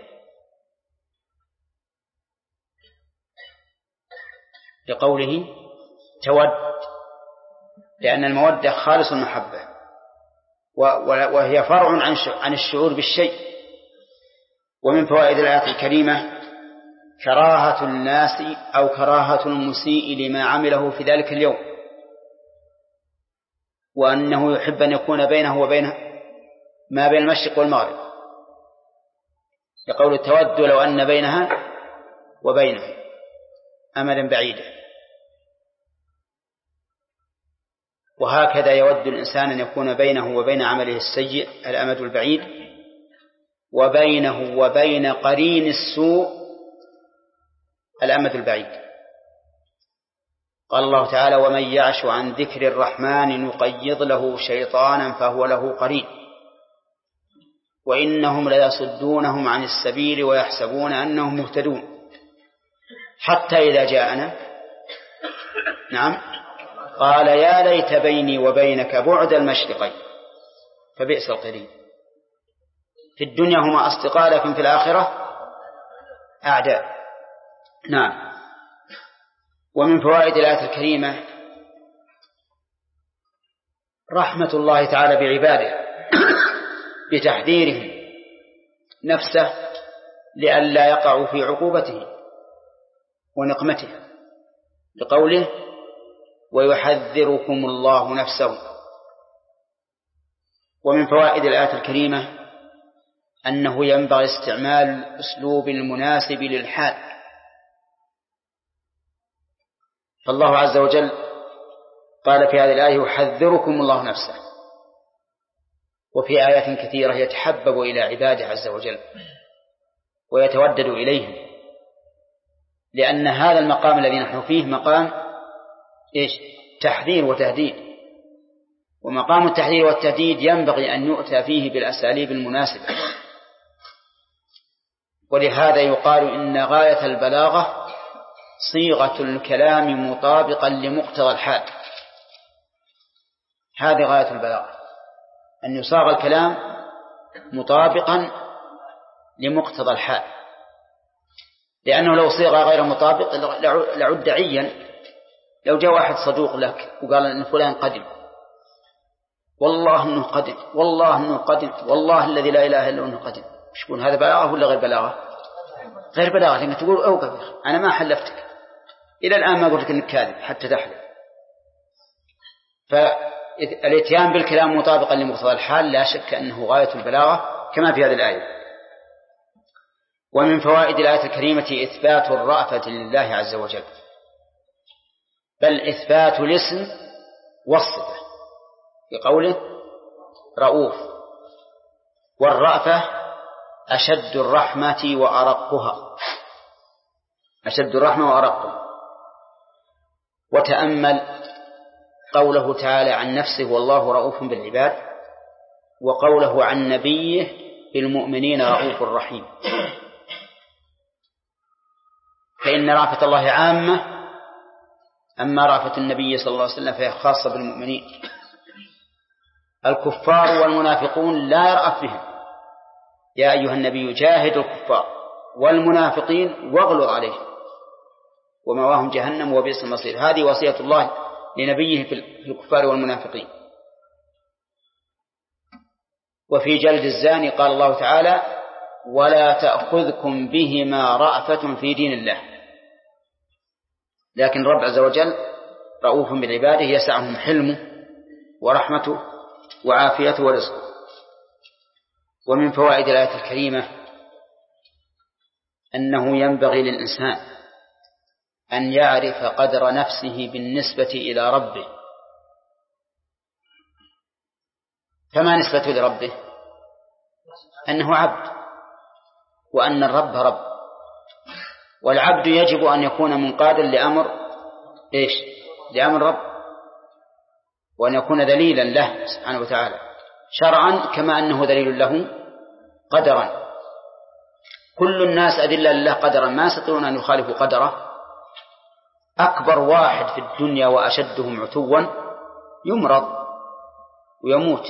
لقوله تود، لأن المودة خالص المحبة، وهي فرع عن الشعور بالشيء. ومن فوائد الآية الكريمة كراهة الناس أو كراهة المسيء لما عمله في ذلك اليوم، وأنه يحب أن يكون بينه وبينه ما بين المشرق والمغرب، يقول تود لو أن بينها وبينه أمدا بعيدا. وهكذا يود الإنسان أن يكون بينه وبين عمله السيء الأمد البعيد، وبينه وبين قرين السوء الأمد البعيد. قال الله تعالى ومن يعش عن ذكر الرحمن نقيض له شيطانا فهو له قرين وإنهم ليصدونهم عن السبيل ويحسبون أنهم مهتدون حتى إذا جاءنا نعم قال يا ليت بيني وبينك بعد المشرقين فبئس القرين. في الدنيا هما أصدقاء لكن في الآخرة أعداء. نعم. ومن فوائد الآية الكريمة رحمة الله تعالى بعباده بتحذيرهم نفسه لئلا يقعوا في عقوبته ونقمته، لقوله ويحذركم الله نفسه. ومن فوائد الآية الكريمة أنه ينبغي استعمال الأسلوب المناسب للحال، فالله عز وجل قال في هذه الآية يحذركم الله نفسه، وفي آيات كثيرة يتحبب إلى عباده عز وجل ويتودد إليهم، لأن هذا المقام الذي نحن فيه مقام إيش؟ تحذير وتهديد، ومقام التحذير والتهديد ينبغي أن يؤتى فيه بالأساليب المناسبة. ولهذا يقال إن غاية البلاغة صيغة الكلام مطابقا لمقتضى الحال. هذه غاية البلاغة، أن يصاغ الكلام مطابقا لمقتضى الحال، لأنه لو صيغ غير مطابق لعد عيا. لو جاء واحد صدوق لك وقال إن فلان قدم، والله إنه قدم، والله إنه قدم، والله الذي لا إله إلا أنه قدم، مش يكون هذا بلاغة ولا غير بلاغة؟ غير بلاغة، لأنك تقول أوقف أنا ما حلفتك، إلى الآن ما قلت لك إنك كاذب حتى تحلف. فالاتيان بالكلام مطابقا لمقتضى الحال لا شك أنه غاية البلاغة كما في هذه الآية. ومن فوائد الآية الكريمة إثبات الرأفة لله عز وجل، بل إثبات الاسم والصفة بقوله رؤوف، والرأفة أشد الرحمة وأرقها، أشد الرحمة وأرقها. وتأمل قوله تعالى عن نفسه والله رؤوف بالعباد، وقوله عن نبيه بالمؤمنين رؤوف رحيم، فإن رأفة الله عامة، أما رأفة النبي صلى الله عليه وسلم فهي خاصة بالمؤمنين. الكفار والمنافقون لا يرأف بهم، يا أيها النبي جاهد الكفار والمنافقين واغلظ عليهم ومأواهم جهنم وبئس المصير. هذه وصية الله لنبيه في الكفار والمنافقين. وفي جلد الزاني قال الله تعالى ولا تأخذكم بهما رأفة في دين الله، لكن رب عز وجل رؤوف بالعباده يسعهم حلمه ورحمته وعافيته ورزقه. ومن فوائد الآية الكريمة أنه ينبغي للإنسان أن يعرف قدر نفسه بالنسبة إلى ربه. فما نسبته لربه؟ أنه عبد، وأن الرب رب، والعبد يجب أن يكون منقادا لأمر إيش؟ لأمر رب، وأن يكون ذليلا له سبحانه وتعالى شرعا كما أنه ذليل له قدرا. كل الناس أذلة لله قدرا، ما يستطيعون أن يخالفوا قدره. أكبر واحد في الدنيا وأشدهم عتوا يمرض ويموت،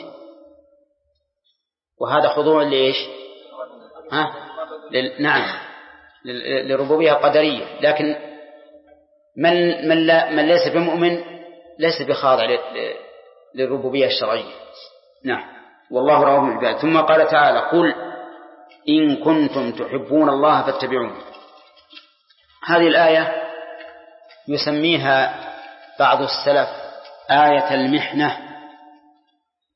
وهذا خضوع لإيش؟ ها؟ لل... نعم لربوبية قدرية. لكن من من, لا من ليس بمؤمن ليس بخاضع للربوبية الشرعية. نعم. والله رؤوف بالعباد. ثم قال تعالى قل إن كنتم تحبون الله فاتبعون. هذه الآية يسميها بعض السلف آية المحنة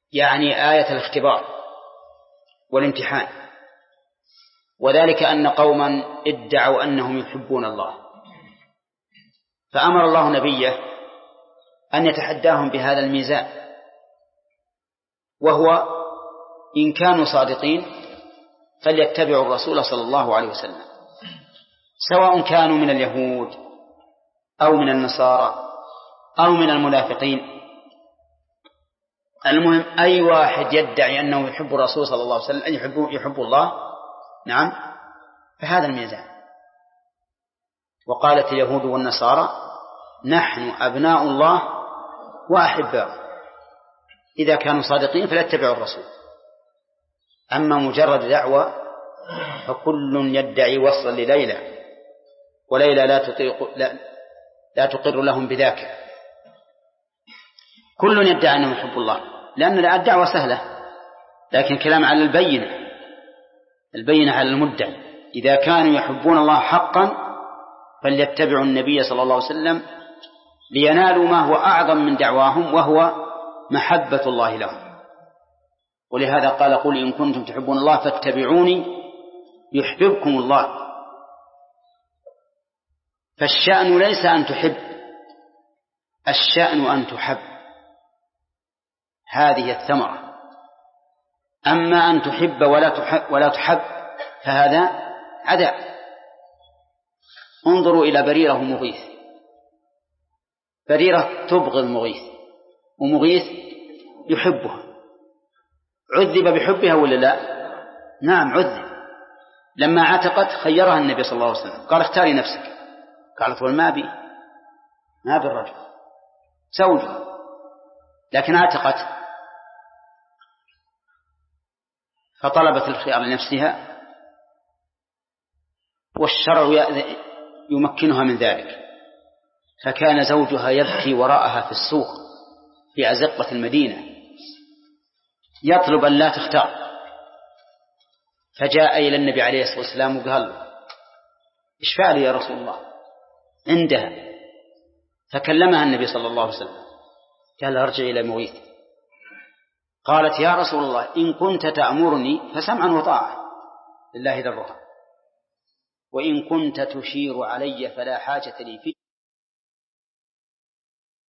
يعني آية الاختبار والامتحان، وذلك أن قوما ادعوا أنهم يحبون الله، فأمر الله نبيه أن يتحداهم بهذا الميزان، وهو إن كانوا صادقين فليتبعوا الرسول صلى الله عليه وسلم، سواء كانوا من اليهود أو من النصارى أو من المنافقين. المهم أي واحد يدعي أنه يحب الرسول صلى الله عليه وسلم، أن يحب, يحب الله، نعم، فهذا الميزان. وقالت اليهود والنصارى نحن أبناء الله وأحباؤه، إذا كانوا صادقين فليتبعوا الرسول. أما مجرد دعوة فكل يدعي وصلا لليلى، وليلى لا تطيق لا, لا تقر لهم بذاك. كل يدعي أنه يحب الله، لأن الدعوة سهلة، لكن كلام على البينة، البينة على المدعي. إذا كانوا يحبون الله حقا فليتبعوا النبي صلى الله عليه وسلم لينالوا ما هو أعظم من دعواهم، وهو محبة الله لهم. ولهذا قال قل إن كنتم تحبون الله فاتبعوني يحببكم الله. فالشأن ليس أن تحب، الشأن أن تحب، هذه الثمرة. أما أن تحب ولا تحب, ولا تحب فهذا عداء. انظروا إلى بريرة ومغيث، بريرة تبغض مغيث ومغيث يحبها، عذب بحبها ولا لا؟ نعم عذب. لما عتقت خيرها النبي صلى الله عليه وسلم، قال اختاري نفسك، قالت والما بي ما بالرجل زوجها، لكن عتقت فطلبت الخيار لنفسها، والشرع يمكنها من ذلك. فكان زوجها يبكي وراءها في السوق في أزقة المدينة يطلب أن لا تختار، فجاء إلى النبي عليه الصلاة والسلام وقال له إيش فعلي يا رسول الله عندها؟ فكلمها النبي صلى الله عليه وسلم قال ارجع إلى مغيث. قالت يا رسول الله إن كنت تأمرني فسمعا وطاعة لله ذرها، وإن كنت تشير علي فلا حاجة لي فيه.